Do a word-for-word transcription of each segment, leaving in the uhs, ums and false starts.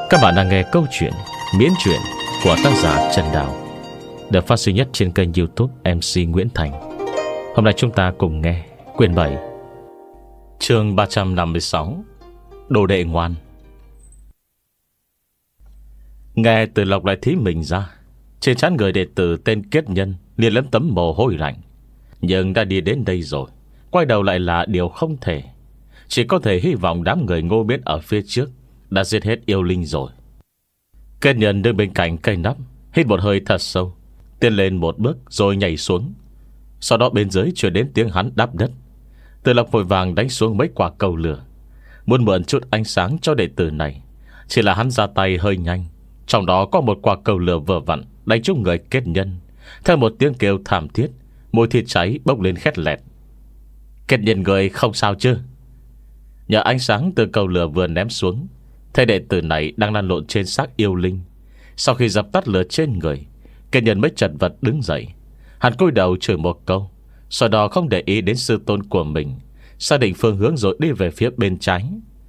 Các bạn đang nghe câu chuyện Miễn truyện của tác giả Trần Đào, được phát sinh nhất trên kênh YouTube em xê Nguyễn Thành. Hôm nay chúng ta cùng nghe quyển bảy, chương ba trăm năm mươi sáu, Đồ đệ ngoan. Nghe Từ Lộc lại thí mình ra, trên trán người đệ tử tên Kết Nhân liền lấm tấm mồ hôi lạnh. Nhưng đã đi đến đây rồi, quay đầu lại là điều không thể. Chỉ có thể hy vọng đám người ngô biết ở phía trước đã giết hết yêu linh rồi. Kết Nhân đứng bên cạnh cây nắp, hít một hơi thật sâu, tiến lên một bước rồi nhảy xuống. Sau đó bên dưới truyền đến tiếng hắn đáp đất. Từ Lộc vội vàng đánh xuống mấy quả cầu lửa, muốn mượn chút ánh sáng cho đệ tử này. Chỉ là hắn ra tay hơi nhanh, trong đó có một quả cầu lửa vừa vặn đánh trúng người Kết Nhân. Theo một tiếng kêu thảm thiết, mùi thịt cháy bốc lên khét lẹt. Kết Nhân người không sao chứ? Nhờ ánh sáng từ cầu lửa vừa ném xuống, thấy đệ tử này đang lăn lộn trên xác yêu linh. Sau khi dập tắt lửa trên người, Kết Nhân mới chật vật đứng dậy. Hắn cúi đầu chửi một câu, sau đó không để ý đến sư tôn của mình, xác định phương hướng rồi đi về phía bên trái.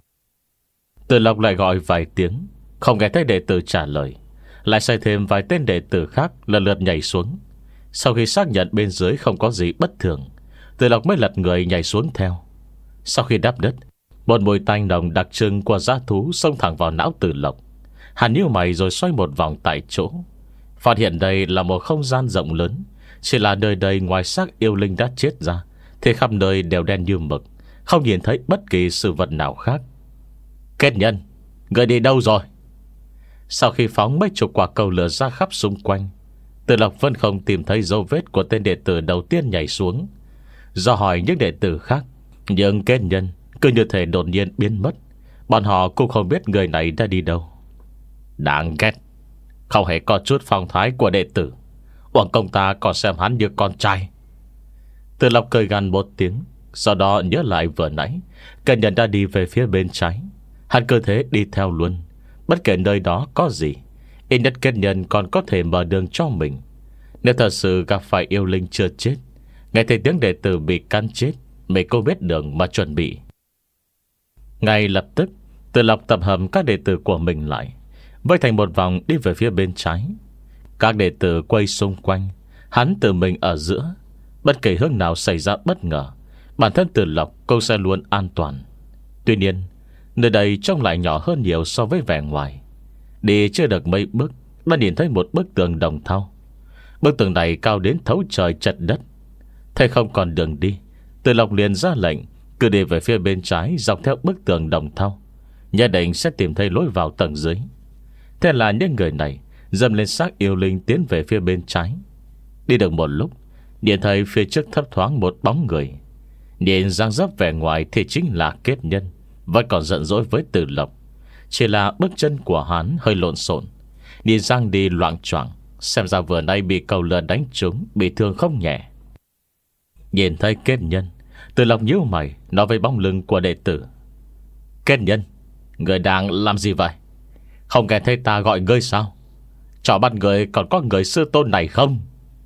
Từ Lộc lại gọi vài tiếng, không nghe thấy đệ tử trả lời, lại sai thêm vài tên đệ tử khác lần lượt nhảy xuống. Sau khi xác nhận bên dưới không có gì bất thường, Từ Lộc mới lật người nhảy xuống theo. Sau khi đáp đất, một mùi tanh nồng đặc trưng của dã thú xông thẳng vào não Từ Lộc. Hắn nhíu mày rồi xoay một vòng tại chỗ, phát hiện đây là một không gian rộng lớn. Chỉ là nơi đây ngoài xác yêu linh đã chết ra thì khắp nơi đều đen như mực, không nhìn thấy bất kỳ sự vật nào khác. Kết Nhân, người đi đâu rồi? Sau khi phóng mấy chục quả cầu lửa ra khắp xung quanh, Từ Lộc vẫn không tìm thấy dấu vết của tên đệ tử đầu tiên nhảy xuống. Do hỏi những đệ tử khác, nhưng Kết Nhân cứ như thể đột nhiên biến mất. Bọn họ cũng không biết người này đã đi đâu. Đáng ghét, không hề có chút phong thái của đệ tử, uổng công ta còn xem hắn như con trai. Từ Lộc cười gằn một tiếng, sau đó nhớ lại vừa nãy Kết Nhân đã đi về phía bên trái. Hắn cứ thế đi theo luôn. Bất kể nơi đó có gì, ít nhất Kết Nhân còn có thể mở đường cho mình. Nếu thật sự gặp phải yêu linh chưa chết, nghe thấy tiếng đệ tử bị cắn chết, mình cũng biết đường mà chuẩn bị. Ngay lập tức, Từ Lộc tập hợp các đệ tử của mình lại, vây thành một vòng đi về phía bên trái. Các đệ tử quay xung quanh, hắn tự mình ở giữa. Bất kể hướng nào xảy ra bất ngờ, bản thân Từ Lộc cũng sẽ luôn an toàn. Tuy nhiên, nơi đây trông lại nhỏ hơn nhiều so với vẻ ngoài. Đi chưa được mấy bước, đã nhìn thấy một bức tường đồng thau. Bức tường này cao đến thấu trời chật đất. Thấy không còn đường đi, Từ Lộc liền ra lệnh cứ đi về phía bên trái dọc theo bức tường đồng thau, nhất định sẽ tìm thấy lối vào tầng dưới. Thế là những người này dâm lên xác yêu linh tiến về phía bên trái. Đi được một lúc, nhìn thấy phía trước thấp thoáng một bóng người. Nhìn dáng dấp vẻ ngoài thì chính là Kết Nhân, vẫn còn giận dỗi với Từ Lộc. Chỉ là bước chân của hắn hơi lộn xộn, đi giang đi loạng choạng, xem ra vừa nay bị cầu lửa đánh trúng, bị thương không nhẹ. Nhìn thấy Kết Nhân, Từ Lộc nhíu mày nói với bóng lưng của đệ tử: Kết Nhân, người đang làm gì vậy? Không nghe thấy ta gọi ngươi sao? Cho bắt người còn có người sư tôn này không?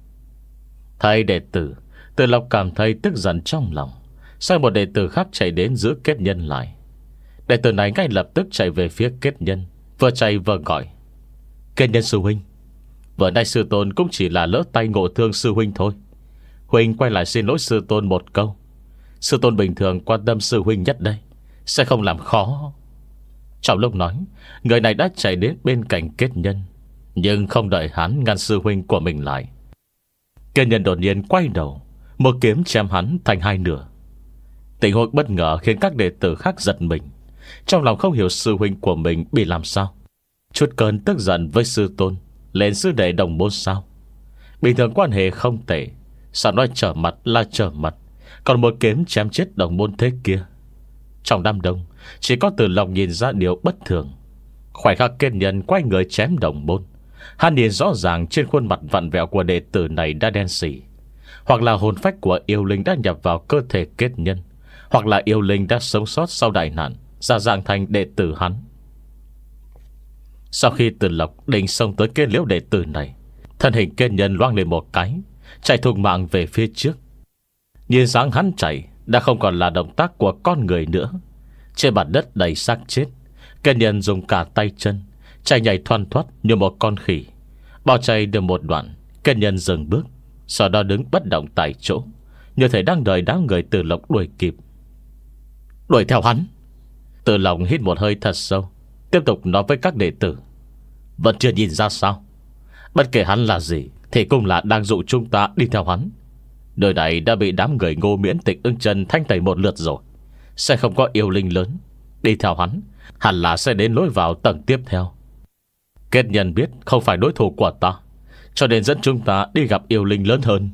Thấy đệ tử, Từ Lộc cảm thấy tức giận trong lòng. Sau một đệ tử khác chạy đến giữ Kết Nhân lại. Đệ tử này ngay lập tức chạy về phía Kết Nhân, vừa chạy vừa gọi: Kết Nhân sư huynh, vừa nay sư tôn cũng chỉ là lỡ tay ngộ thương sư huynh thôi. Huynh quay lại xin lỗi sư tôn một câu. Sư tôn bình thường quan tâm sư huynh nhất đây, sẽ không làm khó. Trong lúc nói, người này đã chạy đến bên cạnh Kết Nhân, nhưng không đợi hắn ngăn sư huynh của mình lại. Kết Nhân đột nhiên quay đầu, một kiếm chém hắn thành hai nửa. Tình huống bất ngờ khiến các đệ tử khác giật mình. Trong lòng không hiểu sư huynh của mình bị làm sao. Chút cơn tức giận với sư tôn lên sư đệ đồng môn sao? Bình thường quan hệ không tệ, sao nói trở mặt là trở mặt, còn một kiếm chém chết đồng môn thế kia? Trong đám đông, chỉ có Từ Lộc nhìn ra điều bất thường. Khoảnh khắc Kết Nhân quay người chém đồng môn, hắn nhìn rõ ràng trên khuôn mặt vặn vẹo của đệ tử này đã đen sì. Hoặc là hồn phách của yêu linh đã nhập vào cơ thể Kết Nhân, hoặc là yêu linh đã sống sót sau đại nạn, ra dạng thành đệ tử hắn. Sau khi Từ Lộc định xông tới kết liễu đệ tử này, thân hình Kết Nhân loang lên một cái, chạy thục mạng về phía trước. Nhìn dáng hắn chạy đã không còn là động tác của con người nữa. Trên mặt đất đầy xác chết, Kết Nhân dùng cả tay chân Chạy nhảy thoăn thoắt như một con khỉ. Bỏ chạy được một đoạn, Kết Nhân dừng bước, sau đó đứng bất động tại chỗ, như thể đang đợi đám người Từ Lộc đuổi kịp. Đuổi theo hắn. Từ Lộc hít một hơi thật sâu, tiếp tục nói với các đệ tử: Vẫn chưa nhìn ra sao? Bất kể hắn là gì thì cũng là đang dụ chúng ta đi theo hắn. Nơi này đã bị đám người Ngô Miễn, Tịch Ưng Chân thanh tẩy một lượt rồi, sẽ không có yêu linh lớn. Đi theo hắn hẳn là sẽ đến lối vào tầng tiếp theo. Kết Nhân biết không phải đối thủ của ta, cho nên dẫn chúng ta đi gặp yêu linh lớn hơn.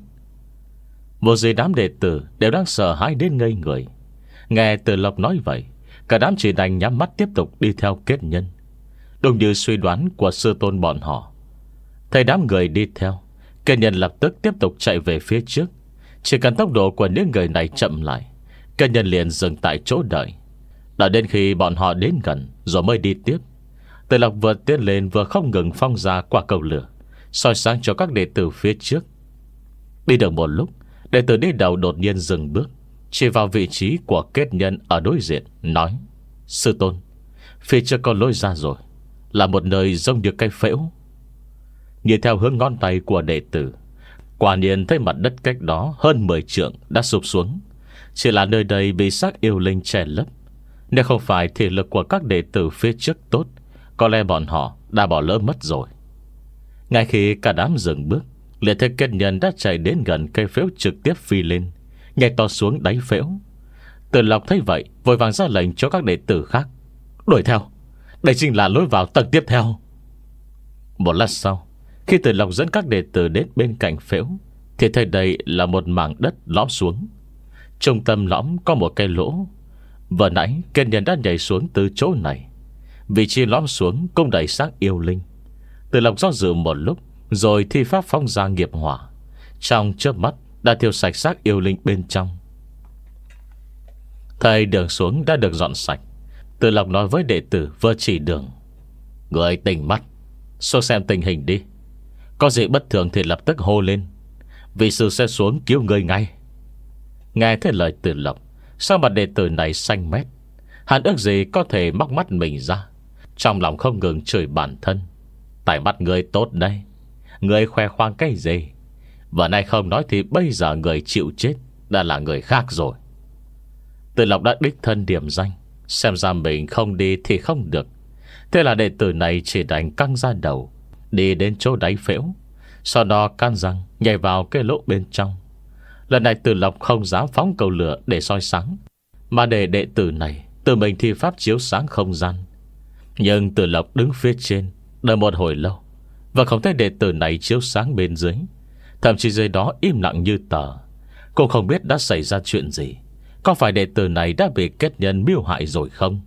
Một dì đám đệ tử đều đang sợ hãi đến ngây người. Nghe Từ Lộc nói vậy, cả đám chỉ đành nhắm mắt tiếp tục đi theo Kết Nhân, đúng như suy đoán của sư tôn bọn họ. Thấy đám người đi theo, Kết Nhân lập tức tiếp tục chạy về phía trước. Chỉ cần tốc độ của những người này chậm lại, Kết Nhân liền dừng tại chỗ đợi. Đợi đến khi bọn họ đến gần rồi mới đi tiếp. Từ Lộc vừa tiến lên vừa không ngừng phong ra quả cầu lửa, soi sáng cho các đệ tử phía trước. Đi được một lúc, đệ tử đi đầu đột nhiên dừng bước, chỉ vào vị trí của Kết Nhân ở đối diện, nói: Sư tôn, phía trước có lối ra rồi, là một nơi giống như cây phễu. Nhìn theo hướng ngón tay của đệ tử, quả nhiên thấy mặt đất cách đó hơn mười trượng đã sụp xuống. Chỉ là nơi đây bị xác yêu linh che lấp. Nếu không phải thể lực của các đệ tử phía trước tốt, có lẽ bọn họ đã bỏ lỡ mất rồi. Ngay khi cả đám dừng bước, liền thấy Kết Nhân đã chạy đến gần cây phễu, trực tiếp phi lên, nhảy to xuống đáy phễu. Từ Lộc thấy vậy vội vàng ra lệnh cho các đệ tử khác: Đuổi theo, đây chính là lối vào tầng tiếp theo. Một lát sau, khi Từ Lộc dẫn các đệ tử đến bên cạnh phễu, thì thấy đây là một mảng đất lõm xuống. Trung tâm lõm có một cây lỗ. Vừa nãy Kết Nhân đã nhảy xuống từ chỗ này. Vị trí lõm xuống cũng đầy xác yêu linh. Từ Lộc do dự một lúc, rồi thi pháp phong ra nghiệp hỏa, trong chớp mắt đã thiêu sạch xác yêu linh bên trong. Thấy đường xuống đã được dọn sạch, Từ Lộc nói với đệ tử vừa chỉ đường: Người tỉnh mắt, xuống xem tình hình đi. Có gì bất thường thì lập tức hô lên, vị sư sẽ xuống cứu người ngay. Nghe thấy lời Từ Lộc, sao mặt đệ tử này xanh mét. Hắn ước gì có thể móc mắt mình ra, trong lòng không ngừng chửi bản thân: Tại mắt người tốt đây, người khoe khoang cái gì? Vừa nay không nói thì bây giờ người chịu chết đã là người khác rồi. Từ Lộc đã đích thân điểm danh, xem ra mình không đi thì không được. Thế là đệ tử này chỉ đành căng ra đầu, đi đến chỗ đáy phễu, sau đó can răng nhảy vào cái lỗ bên trong. Lần này Từ Lộc không dám phóng cầu lửa để soi sáng, mà để đệ tử này tự mình thi pháp chiếu sáng không gian. Nhưng Từ Lộc đứng phía trên đợi một hồi lâu, và không thấy đệ tử này chiếu sáng bên dưới. Thậm chí dưới đó im lặng như tờ. Cô không biết đã xảy ra chuyện gì. Có phải đệ tử này đã bị Kết Nhân mưu hại rồi không?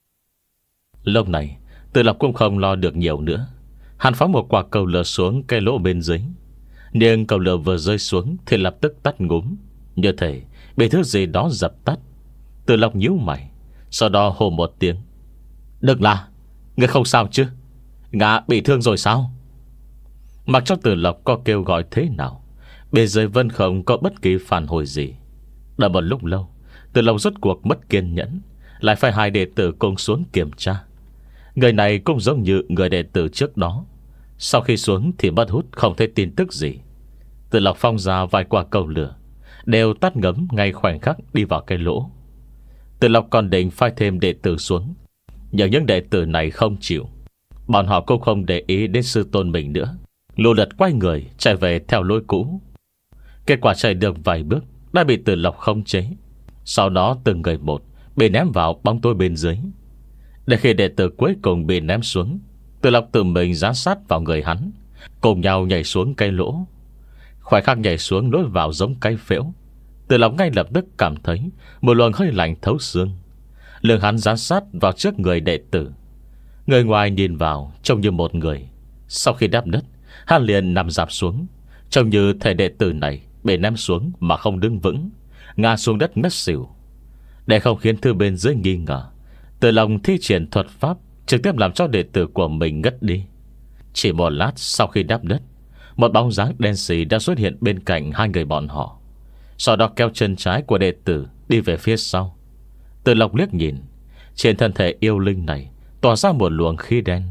Lúc này Từ Lộc cũng không lo được nhiều nữa. Hắn phóng một quả cầu lửa xuống cái lỗ bên dưới. Nhưng cầu lửa vừa rơi xuống thì lập tức tắt ngúm, như thể bị thứ gì đó dập tắt. Từ Lộc nhíu mày, sau đó hô một tiếng: Đừng là, người không sao chứ? Ngã bị thương rồi sao? Mặc cho Từ Lộc có kêu gọi thế nào, bên dưới vẫn không có bất kỳ phản hồi gì. Đợi một lúc lâu, Từ Lộc rốt cuộc mất kiên nhẫn, lại phải hai đệ tử cùng xuống kiểm tra. Người này cũng giống như người đệ tử trước đó. Sau khi xuống thì mất hút, không thấy tin tức gì. Từ Lộc phong ra vài quả cầu lửa, đều tắt ngấm ngay khoảnh khắc đi vào cái lỗ. Từ Lộc còn định phái thêm đệ tử xuống, nhưng những đệ tử này không chịu. Bọn họ cũng không để ý đến sư tôn mình nữa, lù lật quay người chạy về theo lối cũ. Kết quả chạy được vài bước đã bị Từ Lộc khống chế. Sau đó từng người một bị ném vào bóng tối bên dưới. Để khi đệ tử cuối cùng bị ném xuống, Từ Lộc tự mình giáng sát vào người hắn, cùng nhau nhảy xuống cây lỗ. Khoảnh khắc nhảy xuống lối vào giống cây phễu, Từ Lộc ngay lập tức cảm thấy một luồng hơi lạnh thấu xương. Lưng hắn giáng sát vào trước người đệ tử. Người ngoài nhìn vào trông như một người. Sau khi đáp đất, hắn liền nằm dạp xuống, trông như thể đệ tử này bị ném xuống mà không đứng vững, ngã xuống đất ngất xỉu. Để không khiến thư bên dưới nghi ngờ, Từ Lộc thi triển thuật pháp trực tiếp làm cho đệ tử của mình ngất đi. Chỉ một lát sau khi đáp đất, một bóng dáng đen xì đã xuất hiện bên cạnh hai người bọn họ, sau đó kéo chân trái của đệ tử đi về phía sau. Từ Lộc liếc nhìn, trên thân thể yêu linh này tỏa ra một luồng khí đen,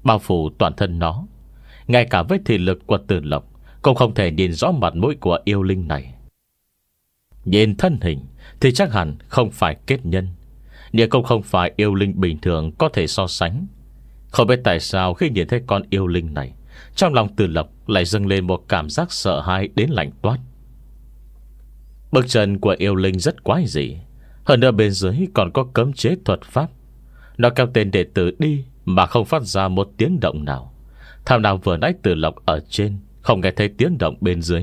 bao phủ toàn thân nó. Ngay cả với thị lực của Tử Lộc cũng không thể nhìn rõ mặt mũi của yêu linh này. Nhìn thân hình thì chắc hẳn không phải kết nhân, nhưng cũng không phải yêu linh bình thường có thể so sánh. Không biết tại sao khi nhìn thấy con yêu linh này, trong lòng Tử Lộc lại dâng lên một cảm giác sợ hãi đến lạnh toát. Bước chân của yêu linh rất quái dị, hơn nữa bên dưới còn có cấm chế thuật pháp. Nó kéo tên đệ tử đi mà không phát ra một tiếng động nào. Thảo nào vừa nãy Tử Lộc ở trên không nghe thấy tiếng động bên dưới.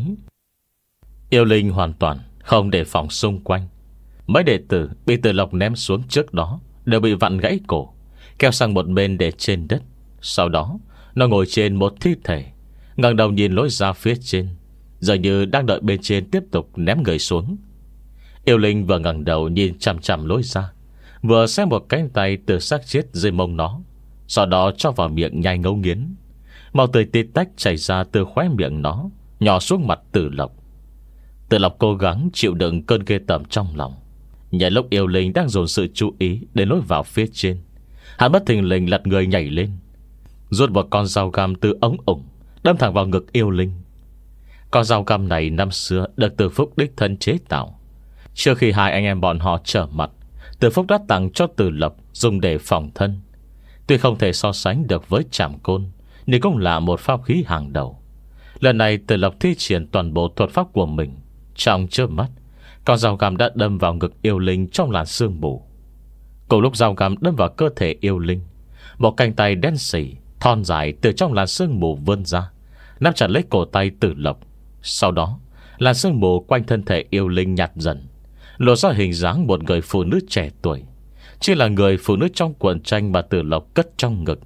Yêu linh hoàn toàn không đề phòng xung quanh. Mấy đệ tử bị Tử Lộc ném xuống trước đó đều bị vặn gãy cổ, kéo sang một bên để trên đất. Sau đó nó ngồi trên một thi thể, ngẩng đầu nhìn lối ra phía trên, dường như đang đợi bên trên tiếp tục ném người xuống. Yêu linh vừa ngẩng đầu nhìn chằm chằm lối ra, vừa xem một cánh tay từ xác chết dưới mông nó, sau đó cho vào miệng nhai ngấu nghiến. Máu tươi tít tách chảy ra từ khóe miệng nó, nhỏ xuống mặt Tử Lộc. Tử Lộc cố gắng chịu đựng cơn ghê tởm trong lòng. Nhân lúc yêu linh đang dồn sự chú ý đến lối vào phía trên, hắn bất thình lình lật người nhảy lên, rút một con dao găm từ ống ủng, đâm thẳng vào ngực yêu linh. Con dao găm này năm xưa được Từ Phúc đích thân chế tạo. Trước khi hai anh em bọn họ trở mặt, Từ Phúc đã tặng cho Tử Lộc dùng để phòng thân. Tuy không thể so sánh được với trảm côn, nhưng cũng là một pháp khí hàng đầu. Lần này Tử Lộc thi triển toàn bộ thuật pháp của mình. Trong chớp mắt, con dao găm đã đâm vào ngực yêu linh trong làn sương mù. Cùng lúc dao găm đâm vào cơ thể yêu linh, một cánh tay đen sì thon dài từ trong làn sương mù vươn ra, nắm chặt lấy cổ tay Tử Lộc. Sau đó, làn sương mù quanh thân thể yêu linh nhạt dần, lộ ra hình dáng một người phụ nữ trẻ tuổi, chỉ là người phụ nữ trong cuộn tranh mà Tử Lộc cất trong ngực.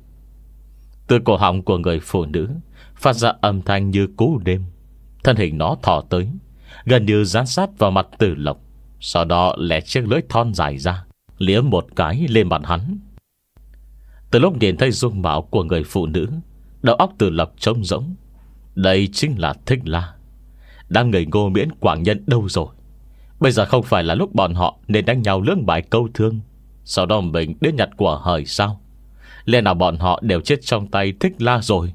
Từ cổ họng của người phụ nữ phát ra âm thanh như cú đêm. Thân hình nó thò tới, gần như dán sát vào mặt Tử Lộc, sau đó lẻ chiếc lưỡi thon dài ra, liếm một cái lên mặt hắn. Từ lúc nhìn thấy dung mạo của người phụ nữ, đầu óc Tử Lộc trống rỗng. Đây chính là Thích La. Đang người Ngô Miễn Quảng Nhân đâu rồi? Bây giờ không phải là lúc bọn họ nên đánh nhau lưỡng bại câu thương, sau đó mình đến nhặt của hời sao? Lẽ nào bọn họ đều chết trong tay Thích La rồi?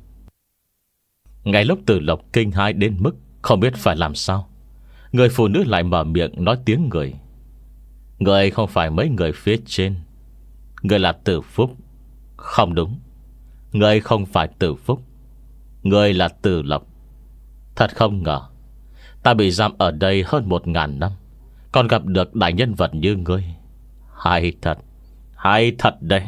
Ngay lúc Tử Lộc kinh hãi đến mức không biết phải làm sao, người phụ nữ lại mở miệng nói tiếng người. Người không phải mấy người phía trên, người là Tử Phúc. Không đúng, người không phải Tử Phúc, người là Tử Lộc. Thật không ngờ, ta bị giam ở đây hơn một ngàn năm, còn gặp được đại nhân vật như ngươi. Hay thật, hay thật đây.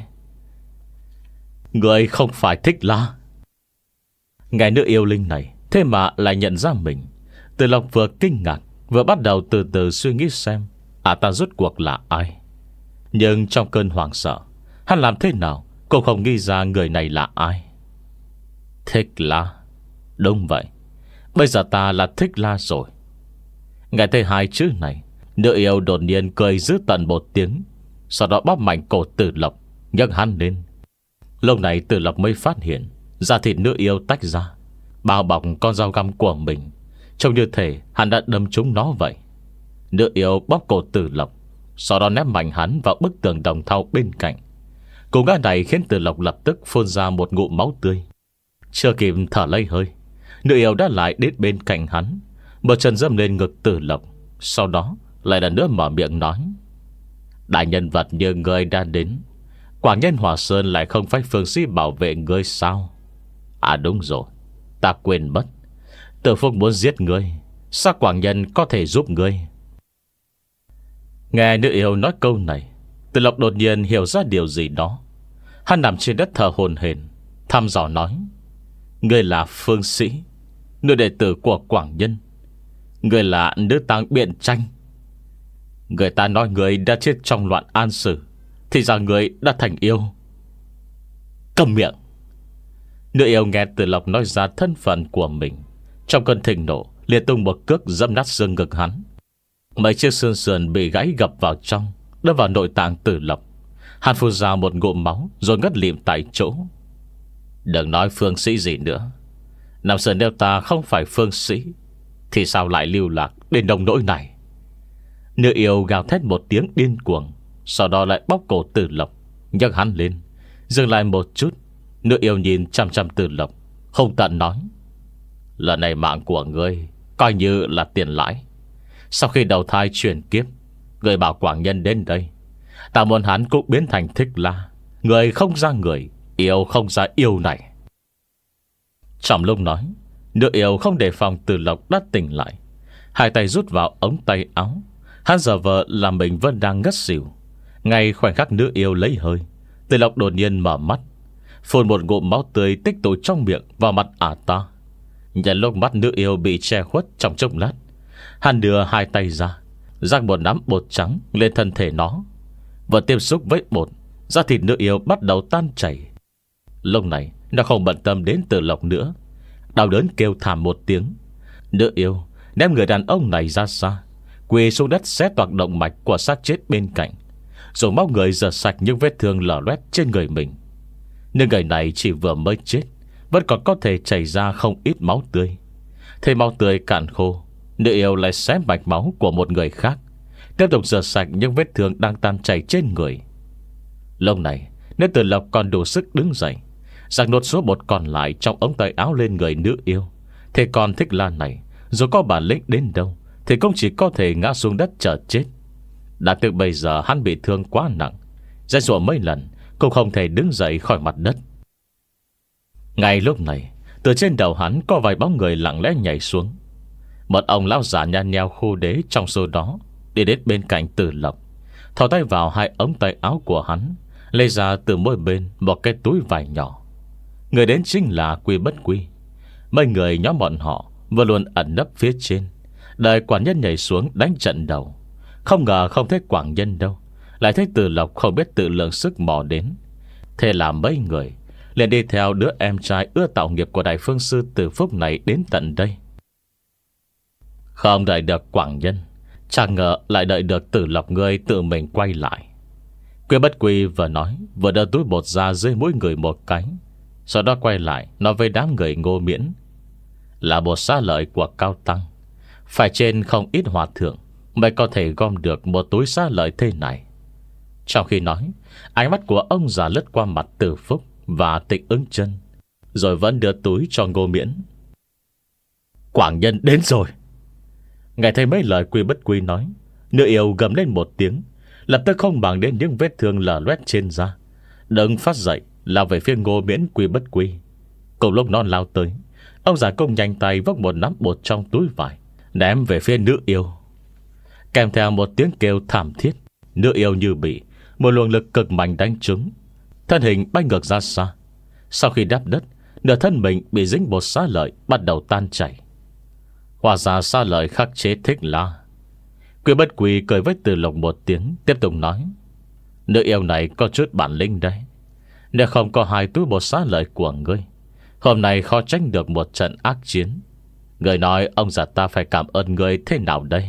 Người không phải Thích La. Ngài nữ yêu linh này thế mà lại nhận ra mình. Tử Lộc vừa kinh ngạc, vừa bắt đầu từ từ suy nghĩ xem à ta rốt cuộc là ai. Nhưng trong cơn hoảng sợ, hắn làm thế nào cũng không nghĩ ra người này là ai. Thích La. Đúng vậy, bây giờ ta là Thích La rồi. Nghe thấy hai chữ này, nữ yêu đột nhiên cười dữ tận một tiếng, sau đó bóp mạnh cổ Tử Lộc, nhấc hắn lên. Lúc này Tử Lộc mới phát hiện da thịt nữ yêu tách ra, bao bọc con dao găm của mình, trông như thể hắn đã đâm trúng nó vậy. Nữ yêu bóp cổ Tử Lộc, sau đó ném mạnh hắn vào bức tường đồng thau bên cạnh. Cú ngã này khiến Tử Lộc lập tức phun ra một ngụm máu tươi. Chưa kịp thở lấy hơi, nữ yêu đã lại đến bên cạnh hắn, một chân dâm lên ngực Tử Lộc, sau đó lại lần nữa mở miệng nói: đại nhân vật như ngươi đã đến, Quảng Nhân Hòa Sơn lại không phải phương sĩ bảo vệ ngươi sao? À đúng rồi, ta quên mất, Tử Phúc muốn giết ngươi, sao Quảng Nhân có thể giúp ngươi? Nghe nữ yêu nói câu này, Tử Lộc đột nhiên hiểu ra điều gì đó. Hắn nằm trên đất thở hổn hển, thăm dò nói: ngươi là phương sĩ, nữ đệ tử của Quảng Nhân, ngươi là nữ tang biện tranh. Người ta nói người đã chết trong loạn an sử, thì ra người đã thành yêu. Câm miệng. Nữ yêu nghe Tử Lộc nói ra thân phận của mình, trong cơn thịnh nộ liền tung một cước dẫm nát xương ngực hắn. Mấy chiếc xương sườn bị gãy gập vào trong, đâm vào nội tạng Tử Lộc. Hắn phun ra một ngụm máu rồi ngất lịm tại chỗ. Đừng nói phương sĩ gì nữa. Năm xưa nếu ta không phải phương sĩ, thì sao lại lưu lạc đến nông nỗi này? Nữ yêu gào thét một tiếng điên cuồng, sau đó lại bóp cổ Tử Lộc, nhấc hắn lên. Dừng lại một chút, Nữ yêu nhìn chăm chăm Từ Lộc, hung tận nói: Lần này mạng của ngươi coi như là tiền lãi. Sau khi đầu thai chuyển kiếp, người bảo Quảng Nhân đến đây, ta muốn hắn cũng biến thành Thích La. Người không ra người, yêu không ra yêu này. Trong lúc nói, nữ yêu không đề phòng Từ Lộc đã tỉnh lại, hai tay rút vào ống tay áo. Hắn giờ vờ làm mình vẫn đang ngất xỉu. Ngay khoảnh khắc nữ yêu lấy hơi, Từ Lộc đột nhiên mở mắt, phun một ngụm máu tươi tích tụ trong miệng vào mặt ả ta. Nhận lúc mắt nữ yêu bị che khuất trong chốc lát, hắn đưa hai tay ra, rắc một nắm bột trắng lên thân thể nó. Vừa tiếp xúc với bột, da thịt nữ yêu bắt đầu tan chảy. Lúc này nó không bận tâm đến Từ Lộc nữa, đau đớn kêu thảm một tiếng. Nữ yêu đem người đàn ông này ra xa, quỳ xuống đất xé toạc động mạch của xác chết bên cạnh, dùng máu người rửa sạch những vết thương lở loét trên người mình. Nhưng người này chỉ vừa mới chết, vẫn còn có thể chảy ra không ít máu tươi. Thế máu tươi cạn khô, nữ yêu lại xé mạch máu của một người khác, tiếp tục rửa sạch những vết thương đang tan chảy trên người. Lúc này nếu Từ Lộc còn đủ sức đứng dậy, giặc nốt số bột còn lại trong ống tay áo lên người nữ yêu, thế còn Thích La này dù có bản lĩnh đến đâu thì cũng chỉ có thể ngã xuống đất chờ chết. Đã từ bây giờ hắn bị thương quá nặng, dãy dụa mấy lần cũng không thể đứng dậy khỏi mặt đất. Ngay lúc này, từ trên đầu hắn có vài bóng người lặng lẽ nhảy xuống. Một ông lão già nhăn nheo khu đế trong số đó đi đến bên cạnh Từ Lộc, thò tay vào hai ống tay áo của hắn, lấy ra từ mỗi bên một cái túi vải nhỏ. Người đến chính là Quy Bất Quy. Mấy người nhóm bọn họ vừa luôn ẩn nấp phía trên, đợi quản nhân nhảy xuống đánh trận đầu. Không ngờ không thấy Quảng Nhân đâu, lại thấy Từ Lộc không biết tự lượng sức mò đến. Thế là mấy người liền đi theo đứa em trai ưa tạo nghiệp của Đại Phương Sư Từ Phúc này đến tận đây. Không đợi được Quảng Nhân, chẳng ngờ lại đợi được Từ Lộc người tự mình quay lại. Quy Bất Quy vừa nói vừa đưa túi bột ra dưới mỗi người một cái, sau đó quay lại nói với đám người Ngô Miễn: Là bột xá lợi của Cao Tăng, phải trên không ít hòa thượng mới có thể gom được một túi xá lợi thế này. Trong khi nói, ánh mắt của ông già lướt qua mặt Từ Phúc và Tịnh Ứng Chân, rồi vẫn đưa túi cho Ngô Miễn. Quảng Nhân đến rồi. Nghe thấy mấy lời Quy Bất Quy nói, nữ yêu gầm lên một tiếng, lập tức không bằng đến những vết thương lở loét trên da, đừng phát dậy lao về phía Ngô Miễn. Quy Bất Quy cùng lúc non lao tới, ông già công nhanh tay vốc một nắm bột trong túi vải, ném về phía nữ yêu. Kèm theo một tiếng kêu thảm thiết, nữ yêu như bị một luồng lực cực mạnh đánh trúng, thân hình bay ngược ra xa. Sau khi đáp đất, nửa thân mình bị dính bột xá lợi bắt đầu tan chảy. Hóa ra xá lợi khắc chế Thích La. Quy Bất Quy cười với Từ Lộc một tiếng, tiếp tục nói: Nữ yêu này có chút bản lĩnh đấy. Nếu không có hai túi bột xá lợi của ngươi, hôm nay khó tránh được một trận ác chiến. Người nói ông già ta phải cảm ơn ngươi thế nào đây?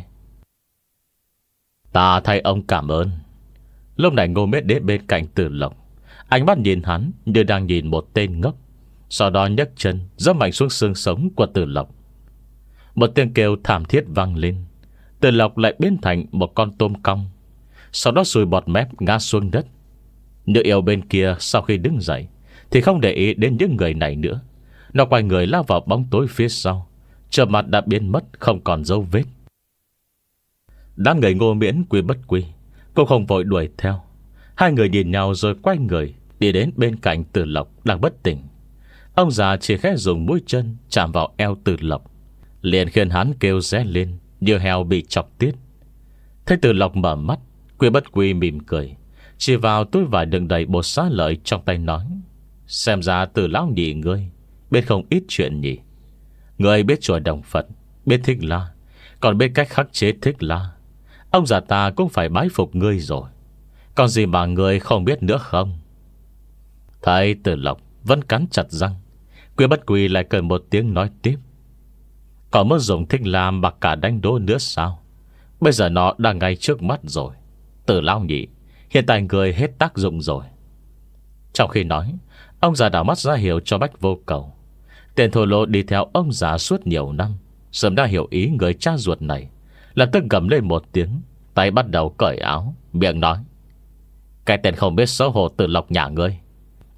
Ta thay ông cảm ơn. Lúc này Ngô Miễn đến bên cạnh Từ Lộc, ánh mắt nhìn hắn như đang nhìn một tên ngốc, sau đó nhấc chân giẫm mạnh xuống xương sống của Từ Lộc. Một tiếng kêu thảm thiết vang lên, Từ Lộc lại biến thành một con tôm cong, sau đó sùi bọt mép ngã xuống đất. Nữ yêu bên kia sau khi đứng dậy thì không để ý đến những người này nữa. Nó quay người lao vào bóng tối phía sau, chợp mặt đã biến mất không còn dấu vết. Đám người Ngô Miễn, Quy Bất Quy cũng không vội đuổi theo. Hai người nhìn nhau rồi quay người đi đến bên cạnh Từ Lộc đang bất tỉnh. Ông già chỉ khẽ dùng mũi chân chạm vào eo Từ Lộc, liền khiến hắn kêu ré lên như heo bị chọc tiết. Thấy Từ Lộc mở mắt, Quy Bất Quy mỉm cười, chỉ vào túi vải đựng đầy bột xá lợi trong tay nói: Xem ra Từ lão nhị ngươi biết không ít chuyện nhỉ. Ngươi biết chùa Đồng Phật, biết Thích La, còn biết cách khắc chế Thích La. Ông già ta cũng phải bái phục ngươi rồi. Còn gì mà ngươi không biết nữa không? Thấy Từ Lộc vẫn cắn chặt răng, Quy Bất Quy lại cười một tiếng nói tiếp: Còn muốn dùng Thích La mặc cả đánh đố nữa sao? Bây giờ nó đang ngay trước mắt rồi. Từ lão nhị, hiện tại người hết tác dụng rồi. Trong khi nói, ông già đảo mắt ra hiệu cho Bách Vô Cầu. Tên thô lỗ đi theo ông già suốt nhiều năm, sớm đã hiểu ý người cha ruột này, lập tức gầm lên một tiếng, tay bắt đầu cởi áo, miệng nói: Cái tên không biết xấu hổ Từ Lộc nhà ngươi,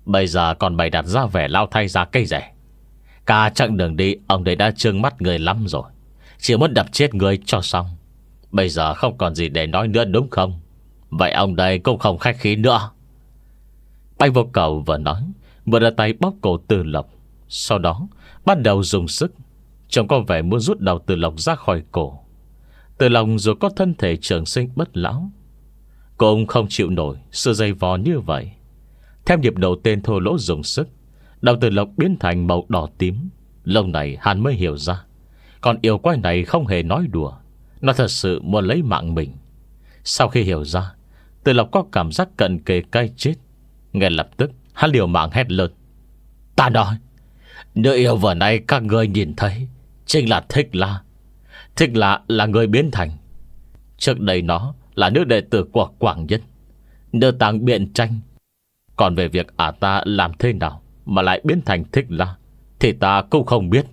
Bây giờ còn bày đặt ra vẻ lao thay ra cây rẻ. Cả chặng đường đi ông đấy đã trừng mắt người lắm rồi, chỉ muốn đập chết người cho xong. Bây giờ không còn gì để nói nữa đúng không? Vậy ông đây cũng không khách khí nữa. Bạch Vô Cầu vừa nói vừa đưa tay bóp cổ Từ Lộc, sau đó bắt đầu dùng sức. Trông có vẻ muốn rút đầu Từ Lộc ra khỏi cổ. Từ Lộc dù có thân thể trường sinh bất lão, cũng không chịu nổi sự dây vò như vậy. Theo nhịp đầu tên thô lỗ dùng sức, đầu Từ Lộc biến thành màu đỏ tím. Lúc này hắn mới hiểu ra, con yêu quái này không hề nói đùa, nó thật sự muốn lấy mạng mình. Sau khi hiểu ra, Từ Lộc có cảm giác cận kề cái chết. Ngay lập tức hắn liều mạng hét lớn: Ta nói, nữ yêu vừa nay các ngươi nhìn thấy chính là Thích La. Thích La là người biến thành. Trước đây nó là nữ đệ tử của Quảng Nhân, nữ tàng biện tranh. Còn về việc ả ta làm thế nào mà lại biến thành Thích La thì ta cũng không biết.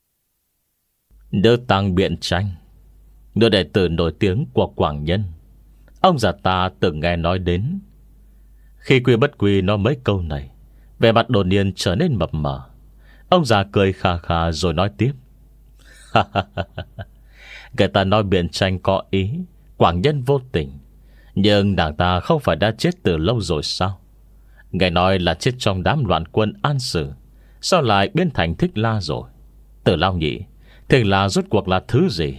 Nữ tàng biện tranh, nữ đệ tử nổi tiếng của Quảng Nhân, ông già ta từng nghe nói đến. Khi Quy Bất Quy nói mấy câu này, vẻ mặt đột nhiên trở nên mập mờ. Ông già cười khà khà rồi nói tiếp: Người ta nói biện tranh có ý, Quảng Nhân vô tình, nhưng nàng ta không phải đã chết từ lâu rồi sao? Nghe nói là chết trong đám loạn quân An Sử, sao lại biến thành Thích La rồi? Từ Lao nhỉ, Thích La rốt cuộc là thứ gì?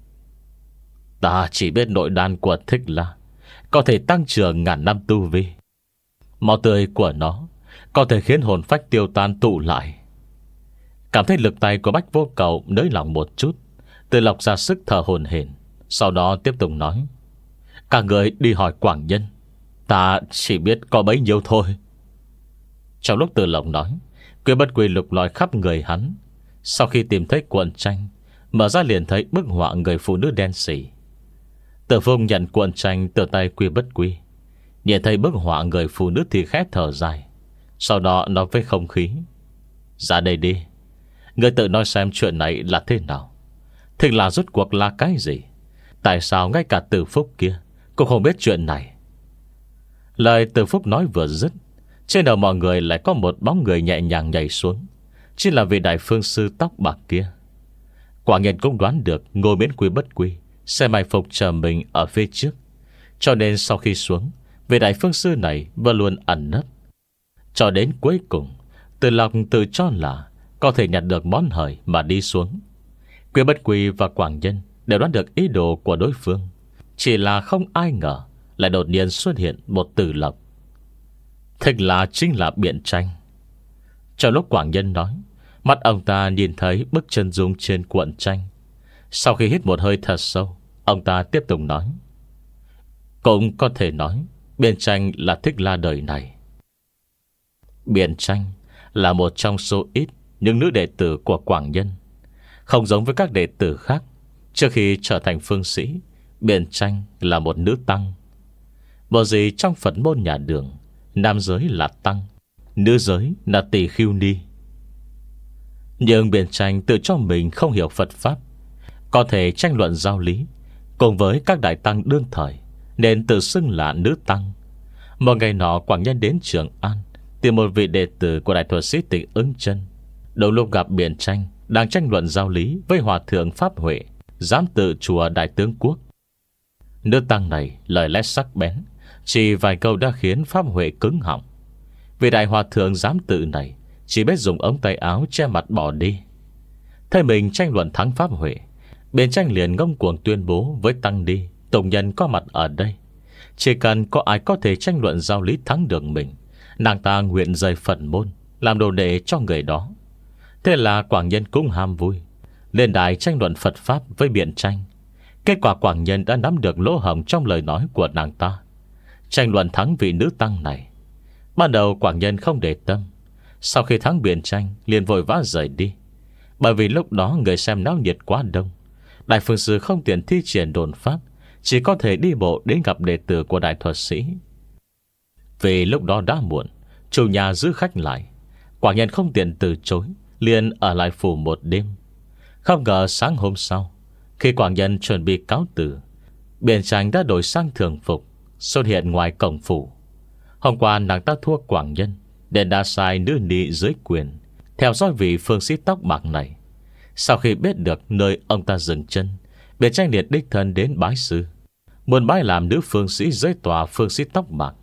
Ta chỉ biết nội đan của Thích La có thể tăng trưởng ngàn năm tu vi. Máu tươi của nó có thể khiến hồn phách tiêu tan tụ lại. Cảm thấy lực tay của Bách Vô Cầu nới lỏng một chút, Từ Lộc ra sức thở hổn hển, sau đó tiếp tục nói: Cả người đi hỏi Quảng Nhân, ta chỉ biết có bấy nhiêu thôi. Trong lúc Từ Lộc nói, Quy Bất Quy lục lọi khắp người hắn. Sau khi tìm thấy cuộn tranh, mở ra liền thấy bức họa người phụ nữ đen sì. Tử Phung nhận cuộn tranh từ tay Quy Bất Quy, nhìn thấy bức họa người phụ nữ thì khẽ thở dài, sau đó nói với không khí: Ra đây đi, người tự nói xem chuyện này là thế nào. Thích là rốt cuộc là cái gì? Tại sao ngay cả Từ Phúc kia cũng không biết chuyện này? Lời Từ Phúc nói vừa dứt, trên đầu mọi người lại có một bóng người nhẹ nhàng nhảy xuống. Chính là vị đại phương sư tóc bạc kia. Quả nhiên cũng đoán được ngồi bên Quy Bất Quy sẽ mai phục chờ mình ở phía trước, cho nên sau khi xuống, vị đại phương sư này vẫn luôn ẩn nấp. Cho đến cuối cùng, Từ Lộc tự cho là có thể nhặt được món hời mà đi xuống. Quy Bất Quy và Quảng Nhân đều đoán được ý đồ của đối phương, chỉ là không ai ngờ lại đột nhiên xuất hiện một Từ Lộc. Thích là chính là biện tranh. Trong lúc Quảng Nhân nói, mắt ông ta nhìn thấy bức chân dung trên cuộn tranh. Sau khi hít một hơi thật sâu, ông ta tiếp tục nói: Cũng có thể nói biện tranh là Thích La đời này. Biện tranh là một trong số ít những nữ đệ tử của Quảng Nhân. Không giống với các đệ tử khác, trước khi trở thành phương sĩ, biện tranh là một nữ tăng. Bộ gì trong Phật môn nhà Đường, nam giới là tăng, nữ giới là tỳ khưu ni. Nhưng biện tranh tự cho mình không hiểu Phật Pháp, có thể tranh luận giáo lý cùng với các đại tăng đương thời, nên tự xưng là nữ tăng. Một ngày nọ, Quảng Nhân đến Trường An tìm một vị đệ tử của đại thuật sĩ Tịnh Ứng Chân. Đầu lúc gặp biện tranh đang tranh luận giáo lý với hòa thượng Pháp Huệ, giám tự chùa Đại Tướng Quốc. Nữ tăng này lời lẽ sắc bén, chỉ vài câu đã khiến Pháp Huệ cứng họng. Vị đại hòa thượng giám tự này chỉ biết dùng ống tay áo che mặt bỏ đi. Thấy mình tranh luận thắng Pháp Huệ, biện tranh liền ngông cuồng tuyên bố với tăng ni tùng nhân có mặt ở đây: chỉ cần có ai có thể tranh luận giáo lý thắng được mình, nàng ta nguyện rời Phật môn, làm đồ đệ cho người đó. Thế là Quảng Nhân cũng ham vui, lên đài tranh luận Phật Pháp với biện tranh. Kết quả Quảng Nhân đã nắm được lỗ hổng trong lời nói của nàng ta, tranh luận thắng vị nữ tăng này. Ban đầu Quảng Nhân không để tâm, sau khi thắng biện tranh liền vội vã rời đi. Bởi vì lúc đó người xem náo nhiệt quá đông, đại phương sư không tiện thi triển đồn pháp, chỉ có thể đi bộ đến gặp đệ tử của đại thuật sĩ. Vì lúc đó đã muộn, chủ nhà giữ khách lại, Quảng Nhân không tiện từ chối, liền ở lại phủ một đêm. Không ngờ sáng hôm sau, khi Quảng Nhân chuẩn bị cáo từ, biện tranh đã đổi sang thường phục, xuất hiện ngoài cổng phủ. Hôm qua nàng ta thua Quảng Nhân, Nên đã sai nữ nị dưới quyền theo dõi vị phương sĩ tóc bạc này. Sau khi biết được nơi ông ta dừng chân, Biện Tranh liền đích thân đến bái sư, muốn bái làm nữ phương sĩ dưới tòa phương sĩ tóc bạc.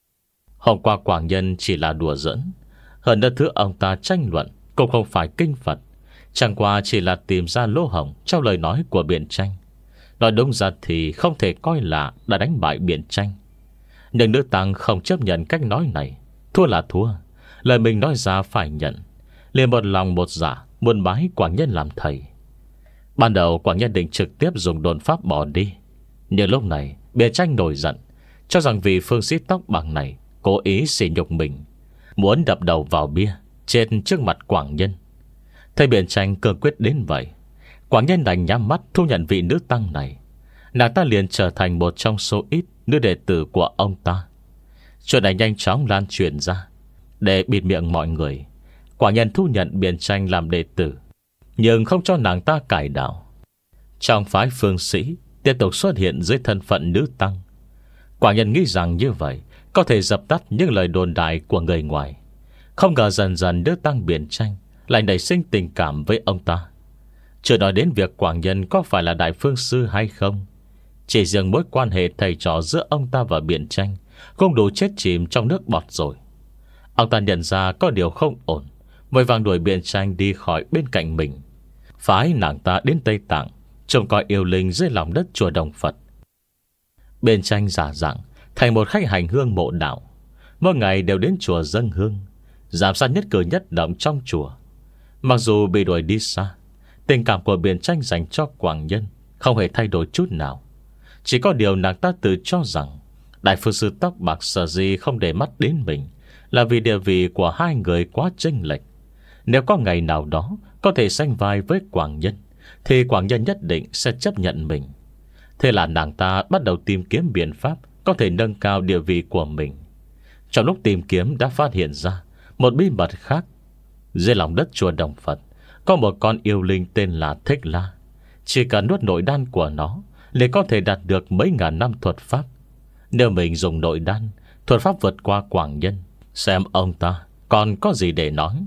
Hôm qua Quảng Nhân chỉ là đùa giỡn, hơn nữa thứ ông ta tranh luận cũng không phải kinh Phật, chẳng qua chỉ là tìm ra lỗ hổng trong lời nói của Biện Tranh. Nói đúng ra thì không thể coi là đã đánh bại Biện Tranh. Nhưng nữ tăng không chấp nhận cách nói này. Thua là thua, lời mình nói ra phải nhận. Liền một lòng một dạ muốn bái Quảng Nhân làm thầy. Ban đầu Quảng Nhân định trực tiếp dùng đồn pháp bỏ đi, nhưng lúc này Biện Tranh nổi giận, cho rằng vì phương sĩ tóc bạc này cố ý sỉ nhục mình, muốn đập đầu vào bia trên trước mặt Quảng Nhân. Thấy Biện Tranh cương quyết đến vậy, Quảng Nhân đành nhắm mắt thu nhận vị nữ tăng này. Nàng ta liền trở thành một trong số ít nữ đệ tử của ông ta. Chuyện này nhanh chóng lan truyền ra. Để bịt miệng mọi người, Quảng Nhân thu nhận Biện Tranh làm đệ tử, nhưng không cho nàng ta cải đạo. Trong phái phương sĩ tiếp tục xuất hiện dưới thân phận nữ tăng. Quảng Nhân nghĩ rằng như vậy có thể dập tắt những lời đồn đại của người ngoài. Không ngờ dần dần nữ tăng Biện Tranh lại nảy sinh tình cảm với ông ta. Chưa nói đến việc Quảng Nhân có phải là đại phương sư hay không, chỉ riêng mối quan hệ thầy trò giữa ông ta và Biện Tranh cũng đủ chết chìm trong nước bọt rồi. Ông ta nhận ra có điều không ổn, vội vàng đuổi Biện Tranh đi khỏi bên cạnh mình, phái nàng ta đến Tây Tạng trông coi yêu linh dưới lòng đất chùa Đồng Phật. Biện Tranh giả dạng thành một khách hành hương mộ đạo, mỗi ngày đều đến chùa dâng hương, giám sát nhất cử nhất động trong chùa. Mặc dù bị đuổi đi xa, tình cảm của Biện Tranh dành cho Quảng Nhân không hề thay đổi chút nào. Chỉ có điều nàng ta tự cho rằng đại phương sư tóc bạc sở dĩ không để mắt đến mình là vì địa vị của hai người quá chênh lệch. Nếu có ngày nào đó có thể sánh vai với Quảng Nhân, thì Quảng Nhân nhất định sẽ chấp nhận mình. Thế là nàng ta bắt đầu tìm kiếm biện pháp có thể nâng cao địa vị của mình. Trong lúc tìm kiếm đã phát hiện ra một bí mật khác. Dưới lòng đất chùa Đồng Phật có một con yêu linh tên là Thích La. Chỉ cần nuốt nội đan của nó liền có thể đạt được mấy ngàn năm thuật pháp. Nếu mình dùng nội đan, thuật pháp vượt qua Quảng Nhân, xem ông ta còn có gì để nói.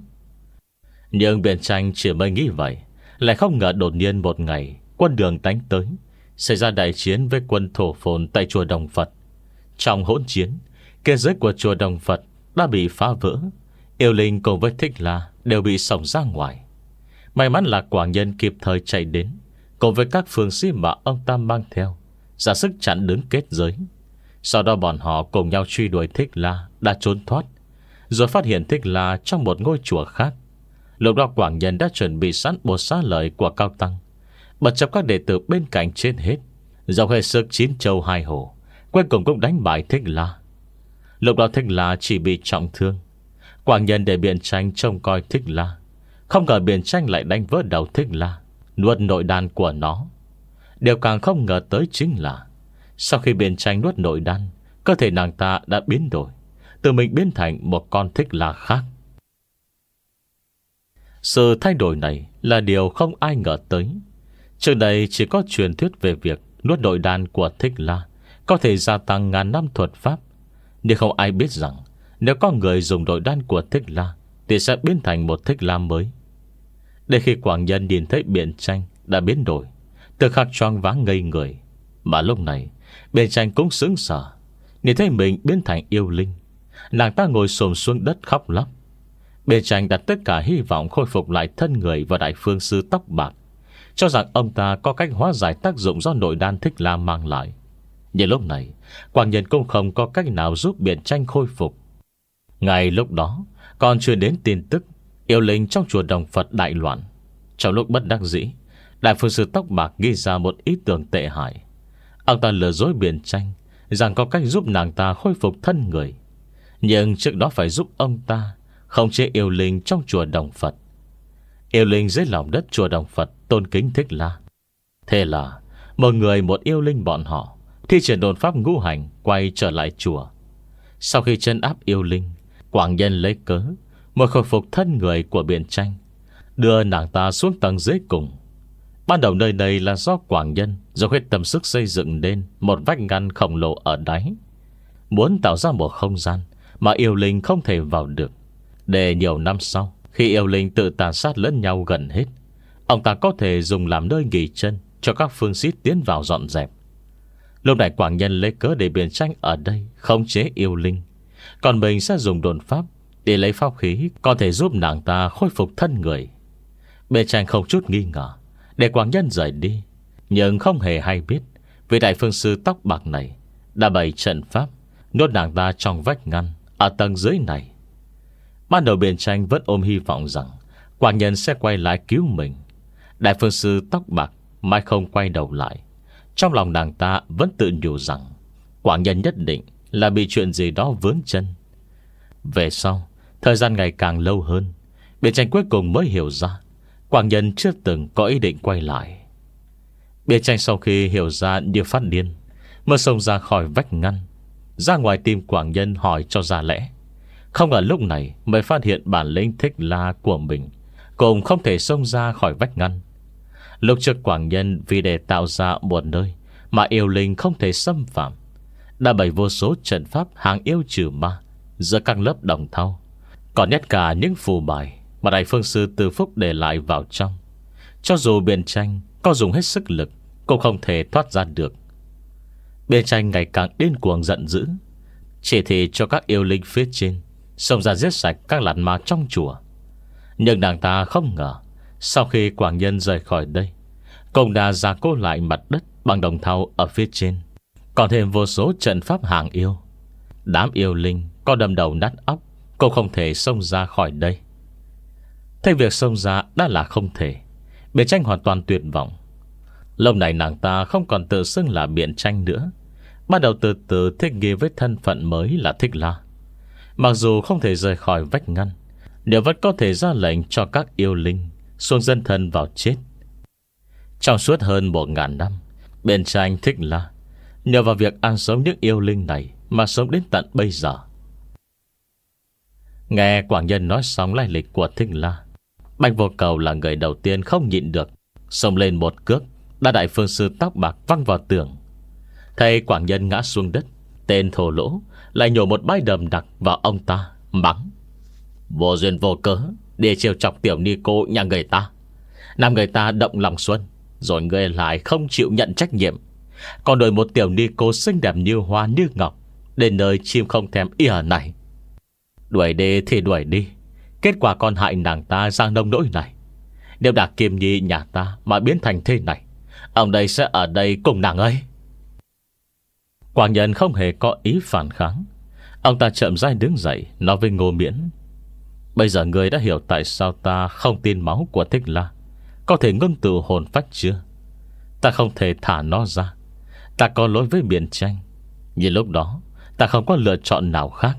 Nhưng Biện Tranh chỉ mới nghĩ vậy, lại không ngờ đột nhiên một ngày quân đường đánh tới, xảy ra đại chiến với quân thổ phồn tại chùa Đồng Phật. Trong hỗn chiến, kết giới của chùa Đồng Phật đã bị phá vỡ. Yêu linh cùng với Thích La đều bị xổng ra ngoài. May mắn là Quảng Nhân kịp thời chạy đến, cùng với các phương sĩ mà ông ta mang theo, ra sức chặn đứng kết giới. Sau đó bọn họ cùng nhau truy đuổi Thích La đã trốn thoát, rồi phát hiện Thích La trong một ngôi chùa khác. Lúc đó Quảng Nhân đã chuẩn bị sẵn bộ xá lợi của Cao Tăng, bật chấp các đệ tử bên cạnh trên hết, dòng hệ sức chín châu hai hổ, cuối cùng cũng đánh bại Thích La. Lúc đó Thích La chỉ bị trọng thương. Quảng Nhân để Biện Tranh trông coi Thích La, không ngờ Biện Tranh lại đánh vỡ đầu Thích La, nuốt nội đan của nó. Điều càng không ngờ tới chính là sau khi Biện Tranh nuốt nội đan, cơ thể nàng ta đã biến đổi, từ mình biến thành một con Thích La khác. Sự thay đổi này là điều không ai ngờ tới. Trước đây chỉ có truyền thuyết về việc nuốt nội đan của Thích La có thể gia tăng ngàn năm thuật pháp, nhưng không ai biết rằng nếu có người dùng nội đan của Thích La thì sẽ biến thành một Thích La mới. Để khi Quảng Nhân nhìn thấy Biện Tranh đã biến đổi, tự khắc choáng váng ngây người. Mà lúc này Biện Tranh cũng sững sờ, nhìn thấy mình biến thành yêu linh. Nàng ta ngồi xổm xuống đất khóc lóc. Biện Tranh đặt tất cả hy vọng khôi phục lại thân người và đại phương sư tóc bạc, cho rằng ông ta có cách hóa giải tác dụng do nội đan Thích La mang lại. Nhưng lúc này Quảng Nhân cũng không có cách nào giúp Biện Tranh khôi phục. Ngay lúc đó còn chưa đến tin tức yêu linh trong chùa Đồng Phật đại loạn. Trong lúc bất đắc dĩ, đại phương sư tóc bạc ghi ra một ý tưởng tệ hại. Ông ta lừa dối Biện Tranh rằng có cách giúp nàng ta khôi phục thân người, nhưng trước đó phải giúp ông ta khống chế yêu linh trong chùa Đồng Phật. Yêu linh dưới lòng đất chùa Đồng Phật tôn kính Thích La. Thế là một người một yêu linh bọn họ thi triển đồn pháp ngũ hành quay trở lại chùa. Sau khi trấn áp yêu linh, Quảng Nhân lấy cớ một khôi phục thân người của Biện Tranh, đưa nàng ta xuống tầng dưới cùng. Ban đầu nơi này là do Quảng Nhân dùng hết tâm sức xây dựng nên một vách ngăn khổng lồ ở đáy, muốn tạo ra một không gian mà yêu linh không thể vào được. Để nhiều năm sau, khi yêu linh tự tàn sát lẫn nhau gần hết, ông ta có thể dùng làm nơi nghỉ chân cho các phương sĩ tiến vào dọn dẹp. Lúc này Quảng Nhân lấy cớ để Biện Tranh ở đây khống chế yêu linh, còn mình sẽ dùng đồn pháp để lấy pháp khí có thể giúp nàng ta khôi phục thân người. Biện Tranh không chút nghi ngờ để Quảng Nhân rời đi, nhưng không hề hay biết vị đại phương sư tóc bạc này đã bày trận pháp nhốt nàng ta trong vách ngăn ở tầng dưới này. Ban đầu Biện Tranh vẫn ôm hy vọng rằng Quảng Nhân sẽ quay lại cứu mình. Đại phương sư tóc bạc mãi không quay đầu lại. Trong lòng nàng ta vẫn tự nhủ rằng Quảng Nhân nhất định là bị chuyện gì đó vướng chân. Về sau, thời gian ngày càng lâu hơn, Biện Tranh cuối cùng mới hiểu ra Quảng Nhân chưa từng có ý định quay lại. Biện Tranh sau khi hiểu ra như phát điên, mới xông ra khỏi vách ngăn, ra ngoài tìm Quảng Nhân hỏi cho ra lẽ. Không ở lúc này mới phát hiện bản lĩnh Thích La của mình cũng không thể xông ra khỏi vách ngăn. Lúc trước Quảng Nhân vì để tạo ra một nơi mà yêu linh không thể xâm phạm, đã bày vô số trận pháp hàng yêu trừ ma giữa các lớp đồng thau, còn nhất cả những phù bài mà đại phương sư Từ Phúc để lại vào trong. Cho dù Biện Tranh có dùng hết sức lực cũng không thể thoát ra được. Biện Tranh ngày càng điên cuồng giận dữ, chỉ thị cho các yêu linh phía trên xông ra giết sạch các lạt ma trong chùa. Nhưng nàng ta không ngờ, sau khi Quảng Nhân rời khỏi đây, cũng đã gia cố lại mặt đất bằng đồng thau ở phía trên, còn thêm vô số trận pháp hàng yêu. Đám yêu linh có đâm đầu nát óc cũng không thể xông ra khỏi đây. Thấy việc xông ra đã là không thể, Biện Tranh hoàn toàn tuyệt vọng. Lâu này nàng ta không còn tự xưng là Biện Tranh nữa, bắt đầu từ từ thích nghi với thân phận mới là Thích La. Mặc dù không thể rời khỏi vách ngăn, đều vẫn có thể ra lệnh cho các yêu linh xuống dân thân vào chết. Trong suốt hơn một ngàn năm, Biện Tranh Thích La nhờ vào việc ăn sống những yêu linh này mà sống đến tận bây giờ. Nghe Quảng Nhân nói xong lai lịch của Thích La, Bạch Vô Cầu là người đầu tiên không nhịn được, xông lên một cước đã đại phương sư tóc bạc văng vào tường. Thấy Quảng Nhân ngã xuống đất, tên thổ lỗ lại nhổ một bãi đầm đặc vào ông ta, mắng: vô duyên vô cớ để chiều chọc tiểu ni cô nhà người ta, làm người ta động lòng xuân, rồi người lại không chịu nhận trách nhiệm, còn đổi một tiểu ni cô xinh đẹp như hoa như ngọc đến nơi chim không thèm ỉa này. Đuổi đi thì đuổi đi, kết quả còn hại nàng ta ra nông nỗi này. Nếu đã Kim Nhi nhà ta mà biến thành thế này, ông đây sẽ ở đây cùng nàng ấy. Quảng Nhân không hề có ý phản kháng. Ông ta chậm rãi đứng dậy, nói với Ngô Miễn: bây giờ người đã hiểu tại sao ta không tin máu của Thích La có thể ngưng tụ hồn phách chưa? Ta không thể thả nó ra. Ta có lỗi với Biện Tranh, nhưng lúc đó ta không có lựa chọn nào khác.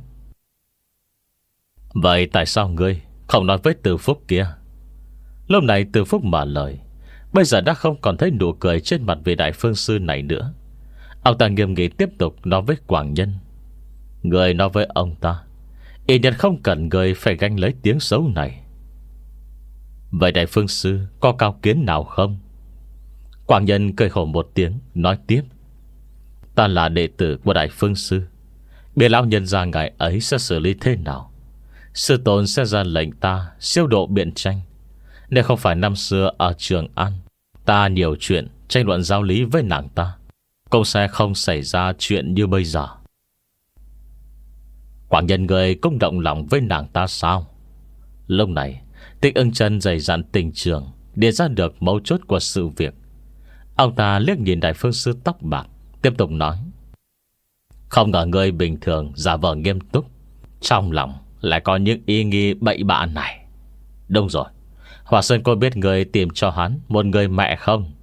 Vậy tại sao ngươi không nói với Từ Phúc kia? Lúc này Từ Phúc mở lời, bây giờ đã không còn thấy nụ cười trên mặt vị đại phương sư này nữa. Ông ta nghiêm nghị tiếp tục nói với Quảng Nhân: người nói với ông ta, ít nhất không cần người phải gánh lấy tiếng xấu này. Vậy đại phương sư có cao kiến nào không? Quảng Nhân cười khổ một tiếng, nói tiếp: ta là đệ tử của đại phương sư, biết lão nhân gia ngài ấy sẽ xử lý thế nào. Sư tôn sẽ ra lệnh ta siêu độ Biện Tranh. Nếu không phải năm xưa ở Trường An ta nhiều chuyện tranh luận giáo lý với nàng ta, cũng sẽ không xảy ra chuyện như bây giờ. Quảng Nhân người cũng động lòng với nàng ta sao? Lúc này Tích Ưng Chân dày dặn tình trường, đưa ra được mấu chốt của sự việc. Ông ta liếc nhìn đại phương sư tóc bạc, tiếp tục nói: không ngờ người bình thường giả vờ nghiêm túc, trong lòng lại có những ý nghĩ bậy bạ này. Đúng rồi, Hòa Sơn có biết người tìm cho hắn một người mẹ không?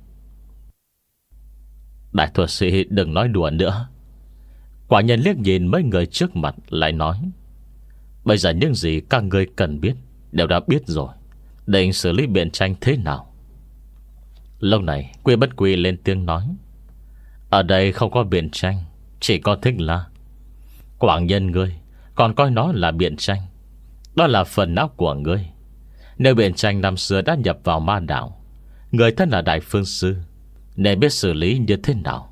Đại thuật sĩ đừng nói đùa nữa. Quả Nhân liếc nhìn mấy người trước mặt, lại nói: bây giờ những gì các ngươi cần biết đều đã biết rồi. Định xử lý Biện Tranh thế nào? Lúc này Quy Bất Quy lên tiếng nói: ở đây không có Biện Tranh, chỉ có Thích La. Quảng Nhân ngươi còn coi nó là Biện Tranh, đó là phần não của ngươi. Nếu Biện Tranh năm xưa đã nhập vào ma đạo, người thân là đại phương sư nên biết xử lý như thế nào.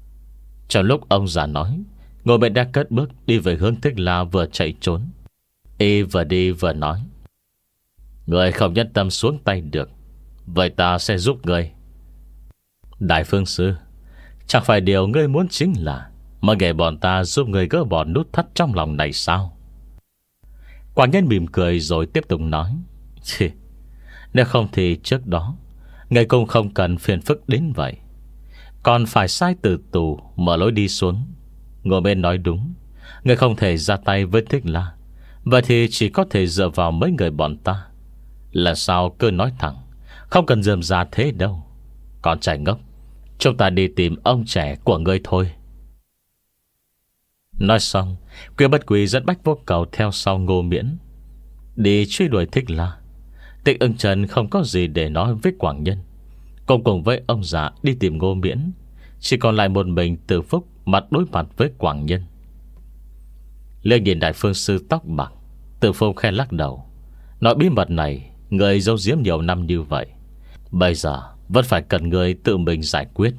Trong lúc ông già nói, Ngô Miễn đã cất bước đi về hướng Thích La vừa chạy trốn. Y vừa đi vừa nói: Người không nhất tâm xuống tay được, vậy ta sẽ giúp người. Đại phương sư, chẳng phải điều ngươi muốn chính là mà để bọn ta giúp người gỡ bỏ nút thắt trong lòng này sao? Quảng Nhân mỉm cười rồi tiếp tục nói: Chì, nếu không thì trước đó người cũng không cần phiền phức đến vậy, còn phải sai từ tù mở lối đi xuống. Ngô Miễn nói đúng, người không thể ra tay với Thích La, vậy thì chỉ có thể dựa vào mấy người bọn ta. Là sao cứ nói thẳng, không cần rườm rà thế đâu. Còn trai ngốc, chúng ta đi tìm ông trẻ của ngươi thôi. Nói xong, Quy Bất Quy dẫn Bách Vô Cầu theo sau Ngô Miễn đi truy đuổi Thích La. Tịch Ưng Trần không có gì để nói với Quảng Nhân, cùng cùng với ông già đi tìm Ngô Miễn. Chỉ còn lại một mình Từ Phúc mặt đối mặt với Quảng Nhân. Liếc nhìn đại phương sư tóc bạc, Từ Phúc khen lắc đầu, nói bí mật này người giấu giếm nhiều năm như vậy, bây giờ vẫn phải cần người tự mình giải quyết.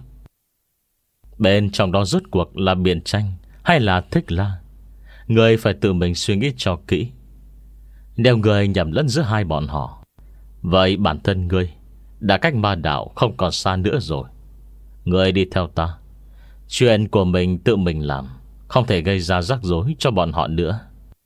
Bên trong đó rốt cuộc là Biện Tranh hay là Thích La, người phải tự mình suy nghĩ cho kỹ. Nếu người nhầm lẫn giữa hai bọn họ, vậy bản thân ngươi đã cách ma đạo không còn xa nữa rồi. Ngươi đi theo ta, chuyện của mình tự mình làm, không thể gây ra rắc rối cho bọn họ nữa.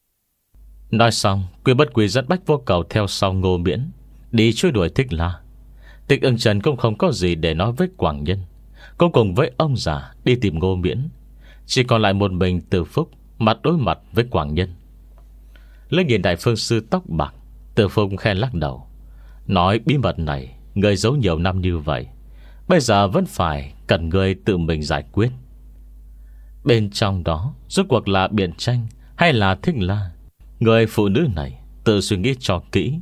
Nói xong, Quy Bất Quy dẫn Bách Vô Cầu theo sau Ngô Miễn đi truy đuổi Thích La. Tịch Ưng Trần cũng không có gì để nói với Quảng Nhân, cũng cùng với ông già đi tìm Ngô Miễn. Chỉ còn lại một mình Từ Phúc mặt đối mặt với Quảng Nhân. Lên nhìn đại phương sư tóc bạc, Từ Phúc khen lắc đầu, nói bí mật này người giấu nhiều năm như vậy, bây giờ vẫn phải cần người tự mình giải quyết. Bên trong đó rốt cuộc là Biện Tranh hay là Thích La, người phụ nữ này tự suy nghĩ cho kỹ.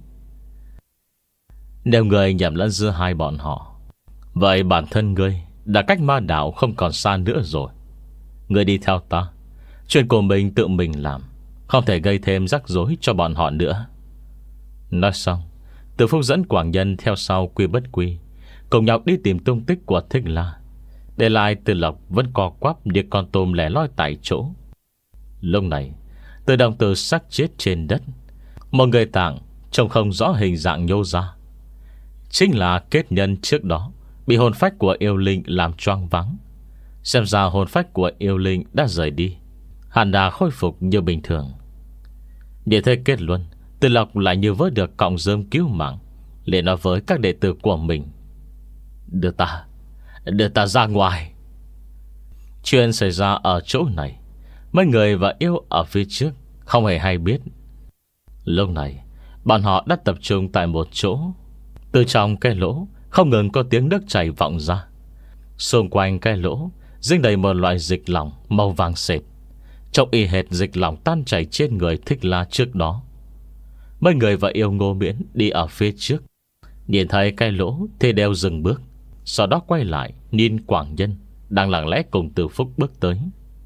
Nếu người nhầm lẫn giữa hai bọn họ, vậy bản thân ngươi đã cách ma đạo không còn xa nữa rồi. Ngươi đi theo ta, chuyện của mình tự mình làm, không thể gây thêm rắc rối cho bọn họ nữa. Nói xong, Từ Phúc dẫn Quảng Nhân theo sau Quy Bất Quy cùng nhau đi tìm tung tích của Thích La. Để lại Từ Lộc vẫn co quắp như con tôm lẻ loi tại chỗ. Lúc này, Từ Đồng Tử xác chết trên đất, một người tạng trông không rõ hình dạng nhô ra. Chính là kết nhân trước đó bị hồn phách của yêu linh làm choáng váng. Xem ra hồn phách của yêu linh đã rời đi, hẳn đã khôi phục như bình thường. Để thấy kết luận, Từ Lộc lại như vớt được cọng rơm cứu mạng, liền nói với các đệ tử của mình: Đưa ta Đưa ta ra ngoài. Chuyện xảy ra ở chỗ này, mấy người và yêu ở phía trước không hề hay biết. Lúc này bọn họ đã tập trung tại một chỗ. Từ trong cái lỗ không ngừng có tiếng nước chảy vọng ra. Xung quanh cái lỗ dính đầy một loại dịch lỏng màu vàng sệt, trông y hệt dịch lỏng tan chảy trên người Thích La trước đó. Mấy người và yêu Ngô Miễn đi ở phía trước, nhìn thấy cái lỗ thì đều dừng bước, sau đó quay lại nhìn Quảng Nhân đang lặng lẽ cùng Từ Phúc bước tới.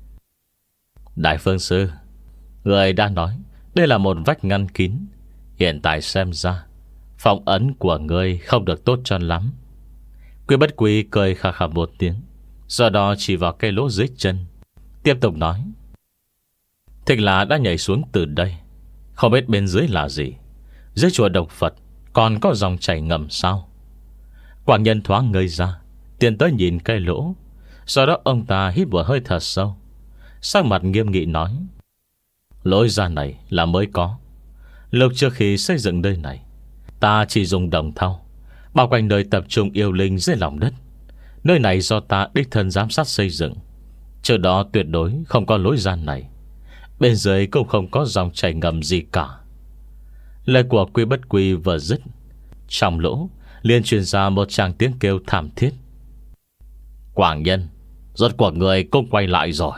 Đại phương sư, người đã nói đây là một vách ngăn kín. Hiện tại xem ra phong ấn của ngươi không được tốt cho lắm. Quy Bất Quy cười khà khà một tiếng, sau đó chỉ vào cây lỗ dưới chân, tiếp tục nói: Thích La đã nhảy xuống từ đây, không biết bên dưới là gì. Dưới chùa Độc Phật còn có dòng chảy ngầm sao? Quảng Nhân thoáng ngây ra, tiến tới nhìn cây lỗ. Sau đó ông ta hít một hơi thật sâu, sắc mặt nghiêm nghị nói: Lối ra này là mới có. Lúc trước khi xây dựng nơi này, ta chỉ dùng đồng thau bao quanh nơi tập trung yêu linh dưới lòng đất. Nơi này do ta đích thân giám sát xây dựng, trước đó tuyệt đối không có lối ra này. Bên dưới cũng không có dòng chảy ngầm gì cả. Lời của Quy Bất Quy vừa dứt, trong lỗ liền truyền ra một tràng tiếng kêu thảm thiết: Quảng Nhân, rốt cuộc người cũng quay lại rồi.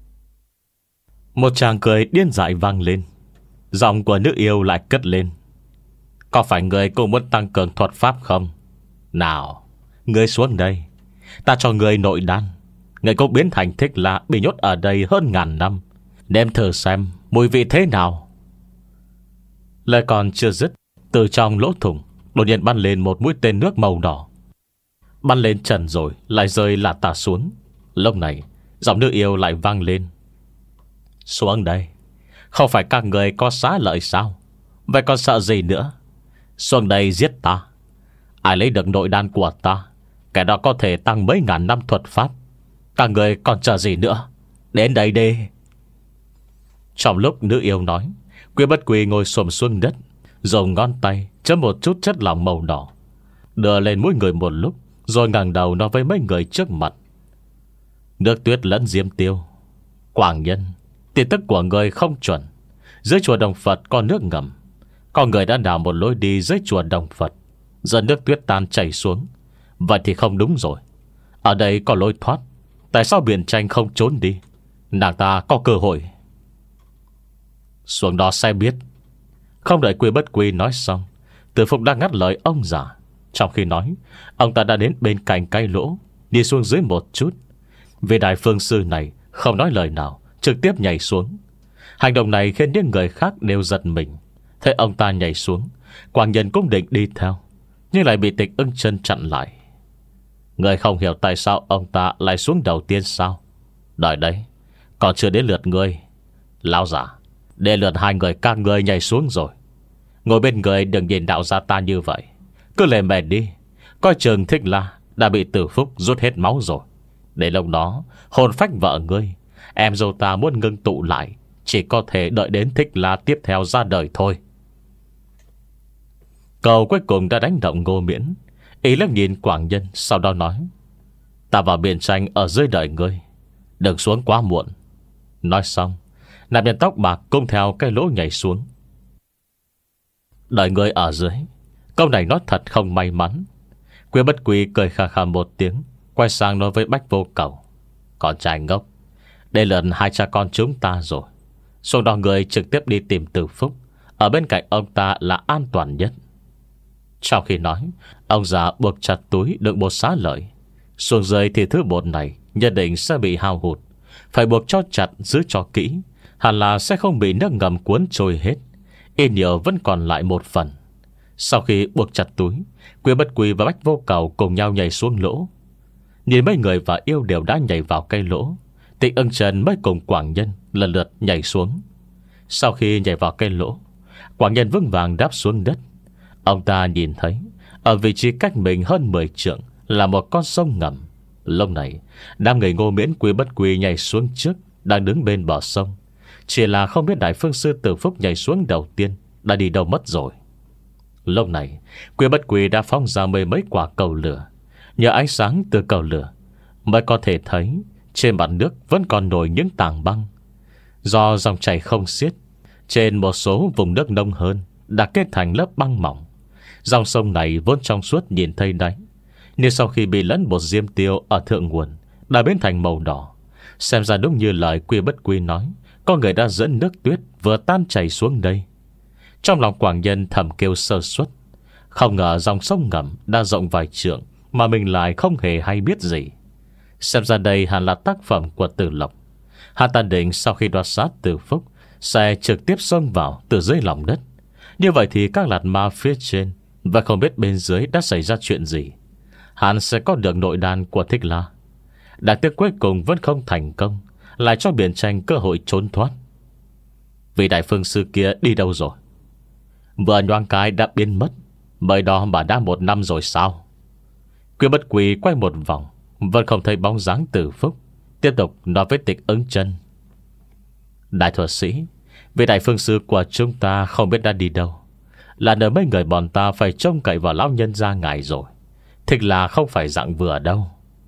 Một tràng cười điên dại vang lên. Giọng của nữ yêu lại cất lên: Có phải người cũng muốn tăng cường thuật pháp không? Nào, người xuống đây, ta cho người nội đan. Người cũng biến thành Thích La bị nhốt ở đây hơn ngàn năm, nếm thử xem mùi vị thế nào. Lời còn chưa dứt, từ trong lỗ thủng đột nhiên bắn lên một mũi tên nước màu đỏ. Bắn lên trần rồi lại rơi lả tả xuống. Lúc này giọng nữ yêu lại vang lên: Xuống đây, Không phải các người có xá lợi sao? Vậy còn sợ gì nữa? Xuống đây giết ta. Ai lấy được nội đan của ta, kẻ đó có thể tăng mấy ngàn năm thuật pháp. Các người còn chờ gì nữa? Đến đây đi. Trong lúc nữ yêu nói, Quy Bất Quy ngồi xổm xuống đất, dùng ngón tay chấm một chút chất lỏng màu đỏ, đưa lên mỗi người một lúc, rồi ngẩng đầu nói với mấy người trước mặt: Nước tuyết lẫn diêm tiêu, Quảng Nhân, tin tức của người không chuẩn. Dưới chùa Đồng Phật có nước ngầm. Có người đã đào một lối đi dưới chùa Đồng Phật, giờ nước tuyết tan chảy xuống. Vậy thì không đúng rồi. Ở đây có lối thoát. Tại sao Biển Tranh không trốn đi? Nàng ta có cơ hội. Xuống đó sẽ biết. Không đợi Quy Bất Quy nói xong, Từ Phúc đang ngắt lời ông già. Trong khi nói, ông ta đã đến bên cạnh cái lỗ, đi xuống dưới một chút. Vì đại phương sư này không nói lời nào, trực tiếp nhảy xuống. Hành động này khiến những người khác đều giật mình. Thế ông ta nhảy xuống, Quảng Nhân cũng định đi theo, nhưng lại bị Tịch Ưng Chân chặn lại. Người không hiểu tại sao ông ta lại xuống đầu tiên sao? Đợi đấy, còn chưa đến lượt ngươi. Lão giả, đến lượt hai người các ngươi nhảy xuống rồi. Ngồi bên người đừng nhìn đạo gia ta như vậy. Cứ lề mề đi. Coi chừng Thích La đã bị Tử Phúc rút hết máu rồi. Để lúc đó hồn phách vợ ngươi, em dâu ta muốn ngưng tụ lại, chỉ có thể đợi đến Thích La tiếp theo ra đời thôi. Câu cuối cùng đã đánh động Ngô Miễn. Ý lắc nhìn Quảng Nhân, sau đó nói: Ta vào Biển Tranh ở dưới đợi ngươi, đừng xuống quá muộn. Nói xong, nạp nhân tóc bạc cũng theo cái lỗ nhảy xuống. Đợi ngươi ở dưới. Câu này nói thật không may mắn. Quy Bất Quy cười khà khà một tiếng, quay sang nói với Bách Vô Cầu: Con trai ngốc, đây lần hai cha con chúng ta rồi. Xuống đó người trực tiếp đi tìm Từ Phúc. Ở bên cạnh ông ta là an toàn nhất. Trong khi nói, ông già buộc chặt túi đựng bột xá lợi. Xuống dưới thì thứ bột này nhất định sẽ bị hao hụt. Phải buộc cho chặt, giữ cho kỹ, hẳn là sẽ không bị nước ngầm cuốn trôi hết. Ít nhiều vẫn còn lại một phần. Sau khi buộc chặt túi, Quy Bất Quy và Bách Vô Cầu cùng nhau nhảy xuống lỗ. Nhìn mấy người và yêu đều đã nhảy vào cây lỗ, Tịch Ưng Trần mới cùng Quảng Nhân lần lượt nhảy xuống. Sau khi nhảy vào cây lỗ, Quảng Nhân vững vàng đáp xuống đất. Ông ta nhìn thấy ở vị trí cách mình hơn mười trượng là một con sông ngầm. Lúc này đám người Ngô Miễn, Quy Bất Quy nhảy xuống trước, đang đứng bên bờ sông. Chỉ là không biết đại phương sư Tử Phúc nhảy xuống đầu tiên đã đi đâu mất rồi. Lúc này Quy Bất Quy đã phóng ra mười mấy quả cầu lửa. Nhờ ánh sáng từ cầu lửa mới có thể thấy trên mặt nước vẫn còn nổi những tảng băng. Do dòng chảy không xiết, trên một số vùng nước nông hơn đã kết thành lớp băng mỏng. Dòng sông này vốn trong suốt nhìn thấy đấy, nhưng sau khi bị lẫn bột diêm tiêu ở thượng nguồn đã biến thành màu đỏ. Xem ra đúng như lời Quy Bất Quy nói, có người đã dẫn nước tuyết vừa tan chảy xuống đây. Trong lòng Quảng Nhân thầm kêu sơ suất. Không ngờ dòng sông ngầm đã rộng vài trượng mà mình lại không hề hay biết gì. Xem ra đây hẳn là tác phẩm của Từ Lộc. Hạ ta định sau khi đoạt sát Từ Phúc sẽ trực tiếp xông vào từ dưới lòng đất. Như vậy thì các lạt ma phía trên và không biết bên dưới đã xảy ra chuyện gì, hắn sẽ có được nội đan của Thích La. Đáng tiếc cuối cùng vẫn không thành công, lại cho Biển Tranh cơ hội trốn thoát. Vị đại phương sư kia đi đâu rồi? Vừa nhoáng cái đã biến mất. Bởi đó mà đã một năm rồi sao? Quy Bất Quy quay một vòng, vẫn không thấy bóng dáng Từ Phúc. Tiếp tục nói với Tịch Ưng Chân: Đại thuật sĩ, vị đại phương sư của chúng ta không biết đã đi đâu. Là nơi mấy người bọn ta phải trông cậy vào lão nhân gia ngài rồi. Thích là không phải dạng vừa đâu.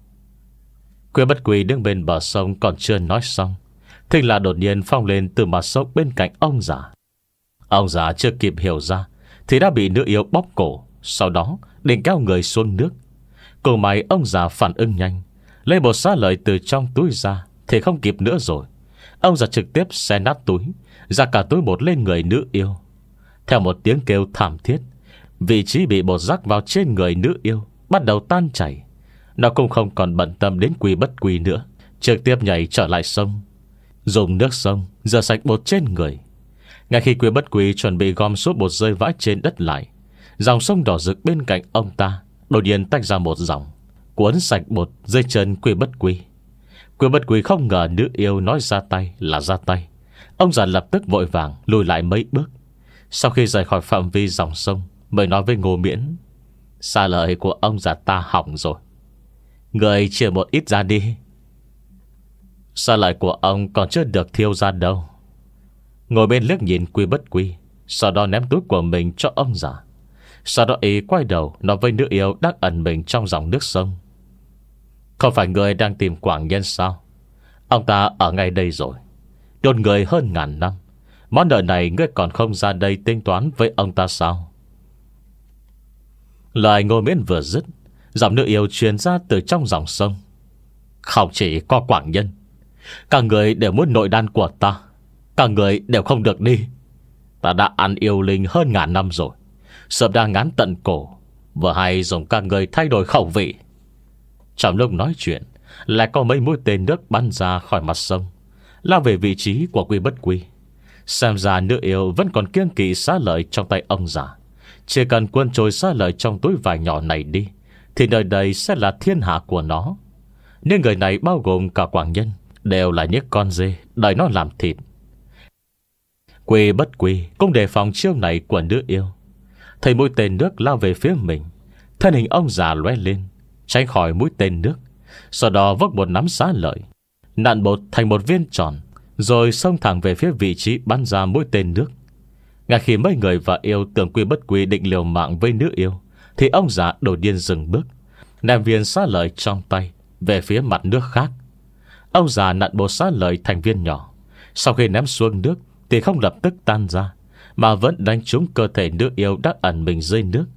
Quy Bất Quy đứng bên bờ sông còn chưa nói xong, Thích là đột nhiên phong lên từ mặt sông bên cạnh ông già. Ông già chưa kịp hiểu ra thì đã bị nữ yêu bóp cổ, sau đó định kéo người xuống nước. Cùng may ông già phản ứng nhanh, lấy bột xá lợi từ trong túi ra thì không kịp nữa rồi. Ông già trực tiếp xé nát túi, ra cả túi bột lên người nữ yêu. Theo một tiếng kêu thảm thiết, vị trí bị bột rắc vào trên người nữ yêu bắt đầu tan chảy. Nó cũng không còn bận tâm đến Quy Bất Quy nữa, trực tiếp nhảy trở lại sông, dùng nước sông rửa sạch bột trên người. Ngay khi Quy Bất Quy chuẩn bị gom số bột rơi vãi trên đất lại, dòng sông đỏ rực bên cạnh ông ta đột nhiên tách ra một dòng, cuốn sạch bột dưới chân Quy Bất Quy. Quy Bất Quy không ngờ nữ yêu nói ra tay là ra tay, Ông già lập tức vội vàng lùi lại mấy bước. Sau khi rời khỏi phạm vi dòng sông, mới nói với Ngô Miễn: Xa lời của ông già ta hỏng rồi, người chia một ít ra đi. Xa lời của ông còn chưa được thiêu ra đâu. Ngồi bên liếc nhìn Quy Bất Quy, sau đó ném túi của mình cho ông già. Sau đó ý quay đầu nói với nữ yêu đang ẩn mình trong dòng nước sông: Không phải người đang tìm Quảng Nhân sao? Ông ta ở ngay đây rồi, đồn người hơn ngàn năm. Món nợ này ngươi còn không ra đây tính toán với ông ta sao? Lời Ngô Miễn vừa dứt, giọng nữ yêu truyền ra từ trong dòng sông: Không chỉ có Quảng Nhân, cả người đều muốn nội đan của ta. Cả người đều không được đi. Ta đã ăn yêu linh hơn ngàn năm rồi, sớm đã ngán tận cổ, vừa hay dùng các người thay đổi khẩu vị. Trong lúc nói chuyện, lại có mấy mũi tên nước bắn ra khỏi mặt sông, lao về vị trí của Quy Bất Quy. Xem ra nữ yêu vẫn còn kiêng kỵ xá lợi trong tay ông già. Chỉ cần quân trôi xá lợi trong túi vải nhỏ này đi, thì nơi đây sẽ là thiên hạ của nó. Nhưng người này bao gồm cả Quảng Nhân đều là những con dê đợi nó làm thịt. Quy Bất Quy cũng đề phòng chiêu này của nữ yêu. Thấy mũi tên nước lao về phía mình, thân hình ông già lóe lên, tránh khỏi mũi tên nước. Sau đó vốc một nắm xá lợi, nặn bột thành một viên tròn, rồi xông thẳng về phía vị trí bắn ra mũi tên nước. Ngay khi mấy người và yêu tưởng Quy Bất Quy định liều mạng với nữ yêu, thì ông già đột nhiên dừng bước, ném viên xá lợi trong tay về phía mặt nước khác. Ông già nặn bột xá lợi thành viên nhỏ, sau khi ném xuống nước thì không lập tức tan ra, mà vẫn đánh trúng cơ thể nữ yêu đã ẩn mình dưới nước.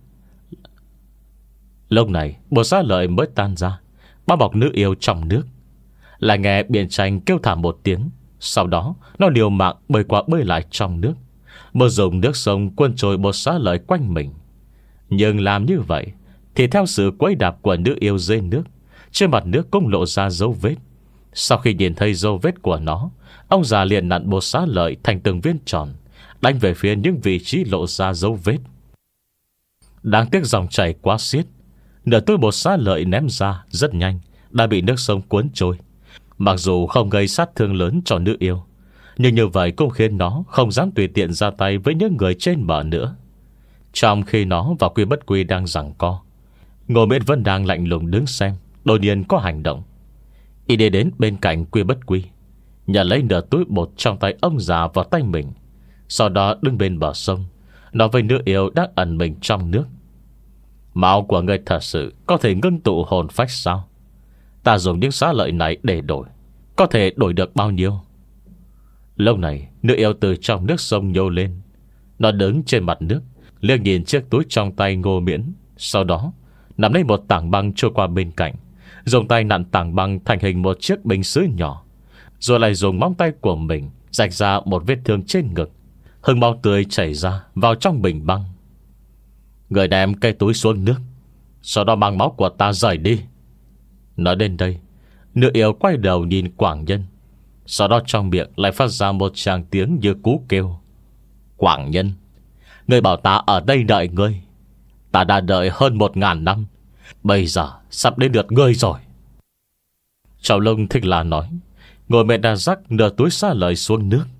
Lúc này bột xá lợi mới tan ra, bao bọc nữ yêu trong nước. Lại nghe biển tranh kêu thảm một tiếng. Sau đó nó liều mạng bơi qua bơi lại trong nước, một dùng nước sông cuốn trôi bột xá lợi quanh mình. Nhưng làm như vậy thì theo sự quấy đạp của nữ yêu dưới nước, trên mặt nước cũng lộ ra dấu vết. Sau khi nhìn thấy dấu vết của nó, ông già liền nặn bột xá lợi thành từng viên tròn, đánh về phía những vị trí lộ ra dấu vết. Đáng tiếc dòng chảy quá xiết, nửa túi bột xá lợi ném ra rất nhanh đã bị nước sông cuốn trôi. Mặc dù không gây sát thương lớn cho nữ yêu, nhưng như vậy cũng khiến nó không dám tùy tiện ra tay với những người trên bờ nữa. Trong khi nó và Quy Bất Quy đang giằng co, Ngô Miễn vẫn đang lạnh lùng đứng xem. Đột nhiên có hành động. Y đi đến bên cạnh Quy Bất Quy, nhận lấy nửa túi bột trong tay ông già vào tay mình. Sau đó đứng bên bờ sông, nói với nữ yêu đang ẩn mình trong nước: Máu của người thật sự có thể ngưng tụ hồn phách sao? Ta dùng những xá lợi này để đổi, có thể đổi được bao nhiêu? Lúc này nữ yêu từ trong nước sông nhô lên. Nó đứng trên mặt nước, liếc nhìn chiếc túi trong tay Ngô Miễn. Sau đó nắm lấy một tảng băng trôi qua bên cạnh, dùng tay nặn tảng băng thành hình một chiếc bình sứ nhỏ, rồi lại dùng móng tay của mình rạch ra một vết thương trên ngực. Hương máu tươi chảy ra vào trong bình băng. Người đem cây túi xuống nước, sau đó mang máu của ta rời đi. Nói đến đây, nữ yêu quay đầu nhìn Quảng Nhân, sau đó trong miệng lại phát ra một tràng tiếng như cú kêu: Quảng Nhân, ngươi bảo ta ở đây đợi ngươi. Ta đã đợi hơn một ngàn năm, bây giờ sắp đến lượt ngươi rồi. Trào Lông thích là nói, ngồi mẹ đã rắc nửa túi xá lợi xuống nước.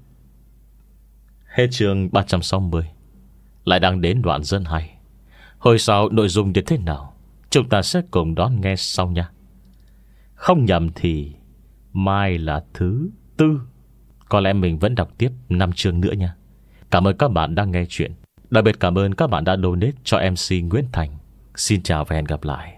Hết chương ba trăm sáu mươi. Lại đang đến đoạn dân hay. Hồi sau nội dung như thế nào, chúng ta sẽ cùng đón nghe sau nha. Không nhầm thì mai là thứ tư. Có lẽ mình vẫn đọc tiếp năm chương nữa nha. Cảm ơn các bạn đang nghe chuyện. Đặc biệt cảm ơn các bạn đã donate cho em xê Nguyễn Thành. Xin chào và hẹn gặp lại.